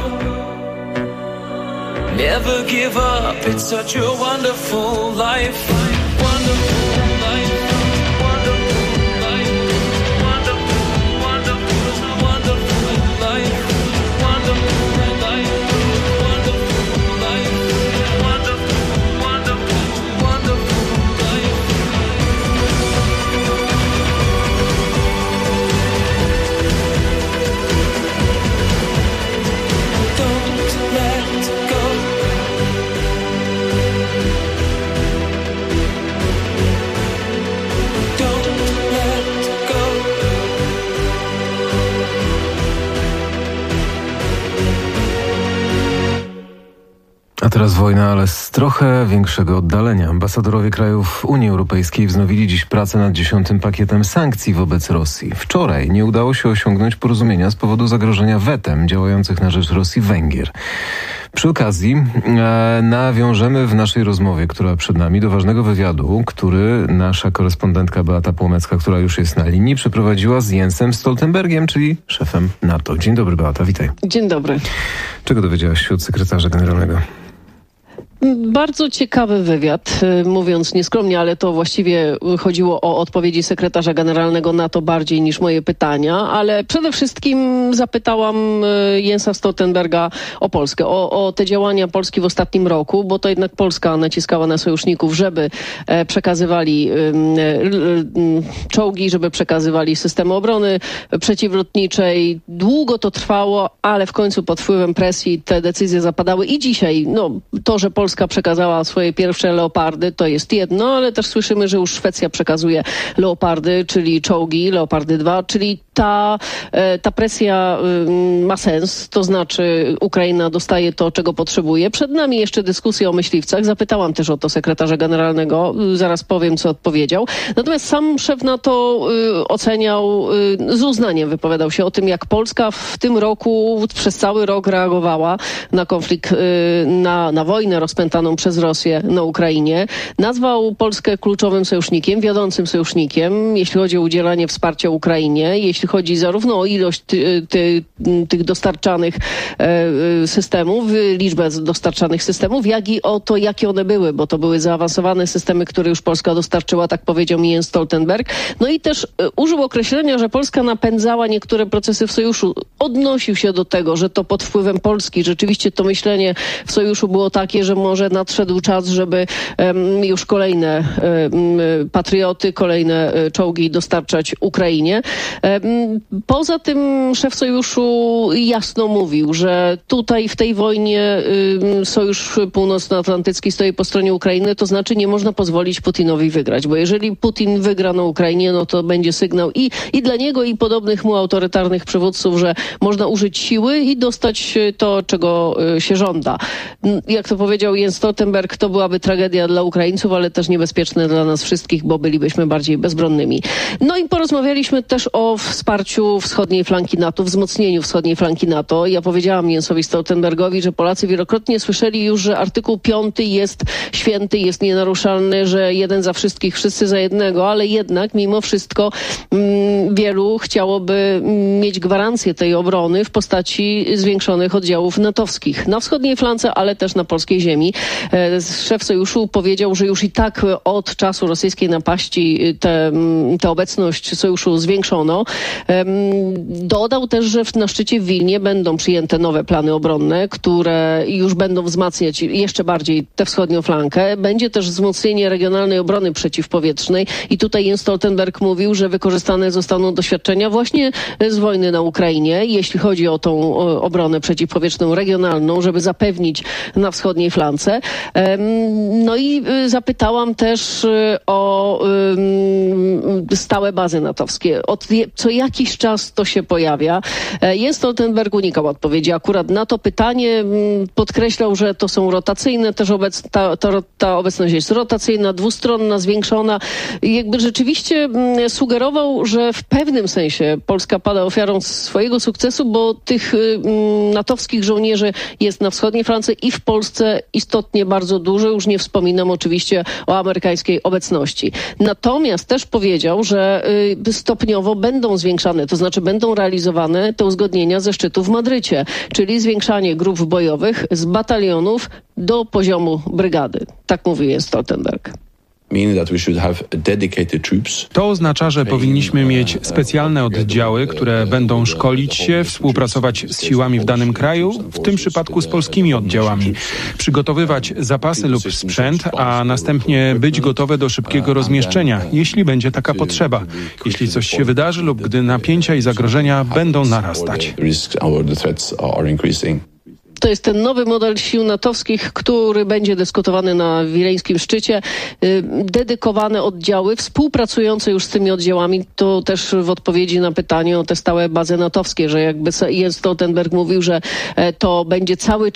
Speaker 22: never give up, it's such a wonderful life. Wonderful life. Wonderful life. Wonderful, wonderful, wonderful life. Wonderful life. Wonderful life. Wonderful, wonderful, wonderful life. Don't let go. Don't let go.
Speaker 3: A teraz wojna, ale z trochę większego oddalenia. Ambasadorowie krajów Unii Europejskiej wznowili dziś pracę nad 10. pakietem sankcji wobec Rosji. Wczoraj nie udało się osiągnąć porozumienia z powodu zagrożenia wetem działających na rzecz Rosji Węgier. Przy okazji nawiążemy w naszej rozmowie, która przed nami, do ważnego wywiadu, który nasza korespondentka Beata Płomecka, która już jest na linii, przeprowadziła z Jensem Stoltenbergiem, czyli szefem NATO. Dzień dobry, Beata, witaj.
Speaker 5: Dzień dobry.
Speaker 3: Czego dowiedziałaś się od sekretarza generalnego?
Speaker 5: Bardzo ciekawy wywiad, mówiąc nieskromnie, ale to właściwie chodziło o odpowiedzi sekretarza generalnego NATO bardziej niż moje pytania, ale przede wszystkim zapytałam Jensa Stoltenberga o Polskę, o te działania Polski w ostatnim roku, bo to jednak Polska naciskała na sojuszników, żeby przekazywali czołgi, żeby przekazywali systemy obrony przeciwlotniczej. Długo to trwało, ale w końcu pod wpływem presji te decyzje zapadały i dzisiaj, to, że Polska przekazała swoje pierwsze Leopardy, to jest jedno, ale też słyszymy, że już Szwecja przekazuje Leopardy, czyli czołgi, Leopardy 2, czyli ta presja ma sens, to znaczy Ukraina dostaje to, czego potrzebuje. Przed nami jeszcze dyskusja o myśliwcach. Zapytałam też o to sekretarza generalnego, zaraz powiem, co odpowiedział. Natomiast sam szef NATO oceniał, z uznaniem wypowiadał się o tym, jak Polska w tym roku, przez cały rok reagowała na konflikt, na wojnę rozpętaną przez Rosję na Ukrainie. Nazwał Polskę kluczowym sojusznikiem, wiodącym sojusznikiem, jeśli chodzi o udzielanie wsparcia Ukrainie, jeśli chodzi zarówno o ilość tych dostarczanych systemów, liczbę dostarczanych systemów, jak i o to, jakie one były, bo to były zaawansowane systemy, które już Polska dostarczyła, tak powiedział mi Jens Stoltenberg. No i też użył określenia, że Polska napędzała niektóre procesy w sojuszu. Odnosił się do tego, że to pod wpływem Polski rzeczywiście to myślenie w sojuszu było takie, że może nadszedł czas, żeby już kolejne patrioty, kolejne czołgi dostarczać Ukrainie. Poza tym szef sojuszu jasno mówił, że tutaj w tej wojnie Sojusz Północnoatlantycki stoi po stronie Ukrainy, to znaczy nie można pozwolić Putinowi wygrać, bo jeżeli Putin wygra na Ukrainie, no to będzie sygnał i dla niego, i podobnych mu autorytarnych przywódców, że można użyć siły i dostać to, czego się żąda. Jak to powiedział Jens Stoltenberg, to byłaby tragedia dla Ukraińców, ale też niebezpieczne dla nas wszystkich, bo bylibyśmy bardziej bezbronnymi. No i porozmawialiśmy też o wsparciu wschodniej flanki NATO, wzmocnieniu wschodniej flanki NATO. Ja powiedziałam Jensowi Stoltenbergowi, że Polacy wielokrotnie słyszeli już, że artykuł 5 jest święty, jest nienaruszalny, że jeden za wszystkich, wszyscy za jednego, ale jednak mimo wszystko wielu chciałoby mieć gwarancję tej obrony w postaci zwiększonych oddziałów natowskich na wschodniej flance, ale też na polskiej ziemi. Szef sojuszu powiedział, że już i tak od czasu rosyjskiej napaści tę obecność sojuszu zwiększono. Dodał też, że na szczycie w Wilnie będą przyjęte nowe plany obronne, które już będą wzmacniać jeszcze bardziej tę wschodnią flankę. Będzie też wzmocnienie regionalnej obrony przeciwpowietrznej i tutaj Jens Stoltenberg mówił, że wykorzystane zostaną doświadczenia właśnie z wojny na Ukrainie, jeśli chodzi o tą obronę przeciwpowietrzną regionalną, żeby zapewnić na wschodniej flance. No i zapytałam też o stałe bazy natowskie. Co jakiś czas to się pojawia. Jens Stoltenberg unikał odpowiedzi akurat na to pytanie. Podkreślał, że to są rotacyjne, też ta obecność jest rotacyjna, dwustronna, zwiększona. Jakby rzeczywiście sugerował, że w pewnym sensie Polska pada ofiarą swojego sukcesu, bo tych natowskich żołnierzy jest na wschodniej flance i w Polsce istotnie bardzo dużo. Już nie wspominam oczywiście o amerykańskiej obecności. Natomiast też powiedział, że stopniowo będą zwiększane, to znaczy będą realizowane te uzgodnienia ze szczytu w Madrycie, czyli zwiększanie grup bojowych z batalionów do poziomu brygady. Tak mówi Jens Stoltenberg.
Speaker 6: To oznacza, że powinniśmy mieć specjalne oddziały, które będą szkolić się, współpracować z siłami w danym kraju, w tym przypadku z polskimi oddziałami, przygotowywać zapasy lub sprzęt, a następnie być gotowe do szybkiego rozmieszczenia, jeśli będzie taka potrzeba, jeśli coś się wydarzy lub gdy napięcia i zagrożenia będą narastać.
Speaker 5: To jest ten nowy model sił natowskich, który będzie dyskutowany na wileńskim szczycie. Dedykowane oddziały, współpracujące już z tymi oddziałami, to też w odpowiedzi na pytanie o te stałe bazy natowskie, że jakby Jens Stoltenberg mówił, że to będzie cały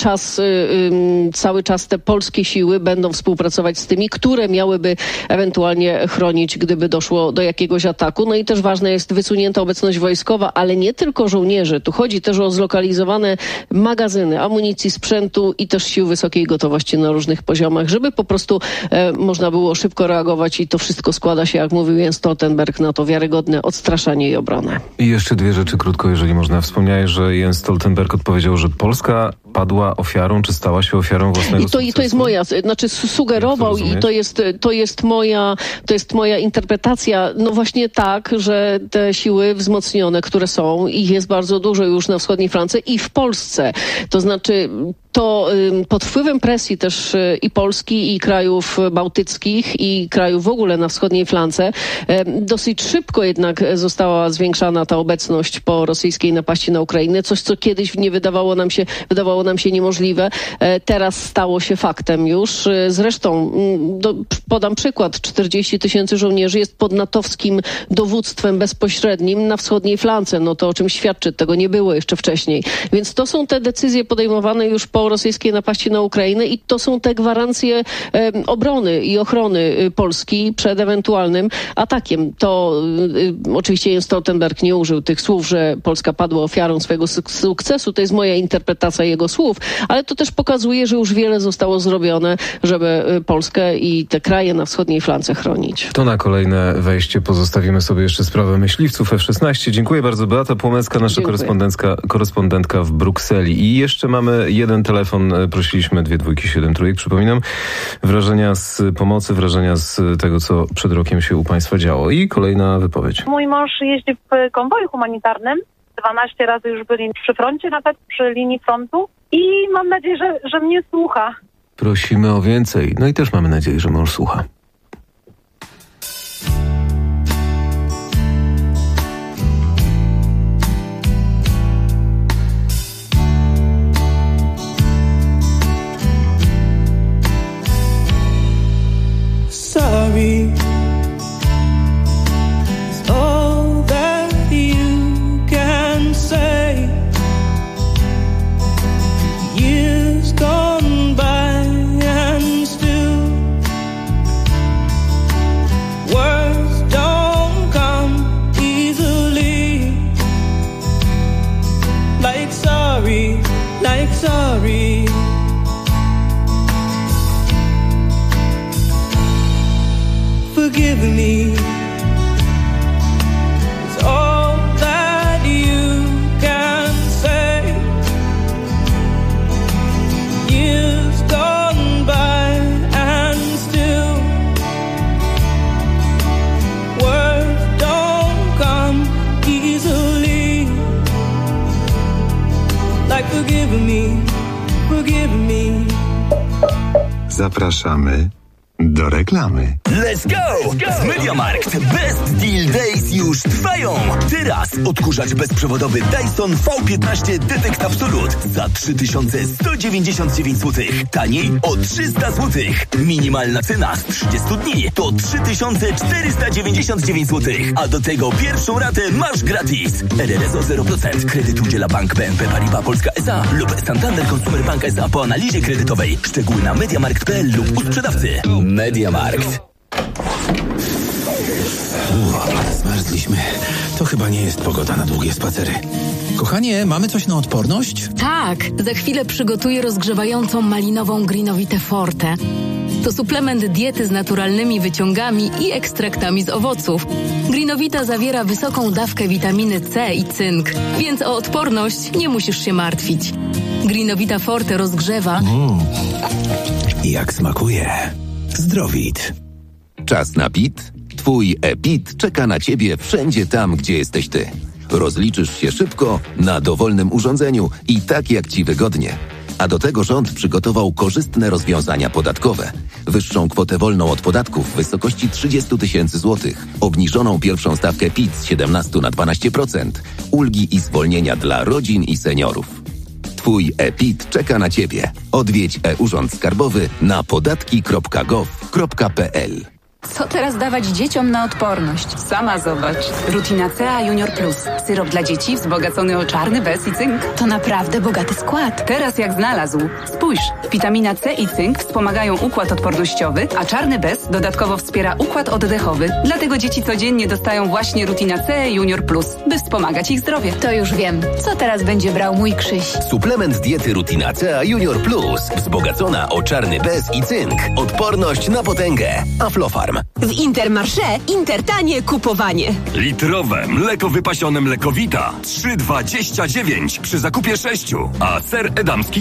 Speaker 5: czas te polskie siły będą współpracować z tymi, które miałyby ewentualnie chronić, gdyby doszło do jakiegoś ataku. No i też ważna jest wysunięta obecność wojskowa, ale nie tylko żołnierzy. Tu chodzi też o zlokalizowane magazyny, amunicji, sprzętu i też sił wysokiej gotowości na różnych poziomach, żeby po prostu można było szybko reagować i to wszystko składa się, jak mówił Jens Stoltenberg, na to wiarygodne odstraszanie i obronę.
Speaker 3: I jeszcze dwie rzeczy krótko, jeżeli można. Wspomniałeś, że Jens Stoltenberg odpowiedział, że Polska padła ofiarą, czy stała się ofiarą własnego sukcesu.
Speaker 5: I to jest moja, znaczy sugerował i to jest moja interpretacja. No właśnie tak, że te siły wzmocnione, które są, ich jest bardzo dużo już na wschodniej flance i w Polsce. To znaczy to pod wpływem presji też i Polski, i krajów bałtyckich, i krajów w ogóle na wschodniej flance dosyć szybko jednak została zwiększana ta obecność po rosyjskiej napaści na Ukrainę. Coś, co kiedyś wydawało nam się niemożliwe. Teraz stało się faktem już. Zresztą podam przykład. 40 000 żołnierzy jest pod natowskim dowództwem bezpośrednim na wschodniej flance. No to o czym świadczy? Tego nie było jeszcze wcześniej. Więc to są te decyzje podejmowane już po rosyjskiej napaści na Ukrainę i to są te gwarancje obrony i ochrony Polski przed ewentualnym atakiem. To oczywiście Jens Stoltenberg nie użył tych słów, że Polska padła ofiarą swojego sukcesu. To jest moja interpretacja jego słów, ale to też pokazuje, że już wiele zostało zrobione, żeby Polskę i te kraje na wschodniej flance chronić.
Speaker 3: To na kolejne wejście pozostawimy sobie jeszcze sprawę myśliwców F-16. Dziękuję bardzo. Beata Płomecka, nasza korespondentka w Brukseli. I jeszcze mamy jeden telefon. Prosiliśmy 227 trójek. Przypominam, wrażenia z pomocy, wrażenia z tego, co przed rokiem się u państwa działo. I kolejna wypowiedź.
Speaker 13: Mój mąż jeździ w konwoju humanitarnym. 12 razy już byli przy froncie, nawet przy linii frontu. I mam nadzieję, że mnie słucha.
Speaker 3: Prosimy o więcej. No i też mamy nadzieję, że mąż słucha.
Speaker 22: Sorry is all that you can say. Years gone by forgiven me. It's all that you can say. Years gone by and still words don't come easily. Like forgiving me, forgiving me.
Speaker 2: Zapraszamy do reklamy.
Speaker 28: Let's go! Z MediaMarkt Best Deal Days już trwają! Teraz odkurzacz bezprzewodowy Dyson V15 Detect Absolute za 3199 zł. Taniej o 300 zł. Minimalna cena z 30 dni to 3499 zł. A do tego pierwszą ratę masz gratis. RRS o 0%. Kredyt udziela Bank BNP Paribas Polska S.A. lub Santander Consumer Bank S.A. po analizie kredytowej. Szczegóły na mediamarkt.pl lub u sprzedawcy. MediaMarkt.
Speaker 7: Zmarzliśmy. To chyba nie jest pogoda na długie spacery. Kochanie, mamy coś na odporność?
Speaker 8: Tak, za chwilę przygotuję rozgrzewającą malinową Greenowitę Forte. To suplement diety z naturalnymi wyciągami i ekstraktami z owoców. Greenowita zawiera wysoką dawkę witaminy C i cynk, więc o odporność nie musisz się martwić. Greenowita Forte rozgrzewa...
Speaker 7: Jak smakuje. Zdrowit.
Speaker 9: Czas na PIT? Twój e-PIT czeka na Ciebie wszędzie tam, gdzie jesteś Ty. Rozliczysz się szybko, na dowolnym urządzeniu i tak jak Ci wygodnie. A do tego rząd przygotował korzystne rozwiązania podatkowe. Wyższą kwotę wolną od podatków w wysokości 30 000 złotych. Obniżoną pierwszą stawkę PIT z 17 na 12%. Ulgi i zwolnienia dla rodzin i seniorów. Twój e-PIT czeka na Ciebie. Odwiedź e-Urząd Skarbowy na podatki.gov.pl.
Speaker 15: Co teraz dawać dzieciom na odporność? Sama zobacz. Rutina C Junior Plus. Syrop dla dzieci wzbogacony o czarny bez i cynk.
Speaker 8: To naprawdę bogaty skład.
Speaker 15: Teraz jak znalazł. Spójrz, witamina C i cynk wspomagają układ odpornościowy, a czarny bez dodatkowo wspiera układ oddechowy. Dlatego dzieci codziennie dostają właśnie Rutina C Junior Plus, by wspomagać ich zdrowie.
Speaker 8: To już wiem. Co teraz będzie brał mój Krzyś?
Speaker 28: Suplement diety Rutina C Junior Plus. Wzbogacona o czarny bez i cynk. Odporność na potęgę. Aflofarm.
Speaker 17: W Intermarché Intertanie kupowanie.
Speaker 28: Litrowe mleko wypasione Mlekowita 3,29 przy zakupie 6, a ser edamski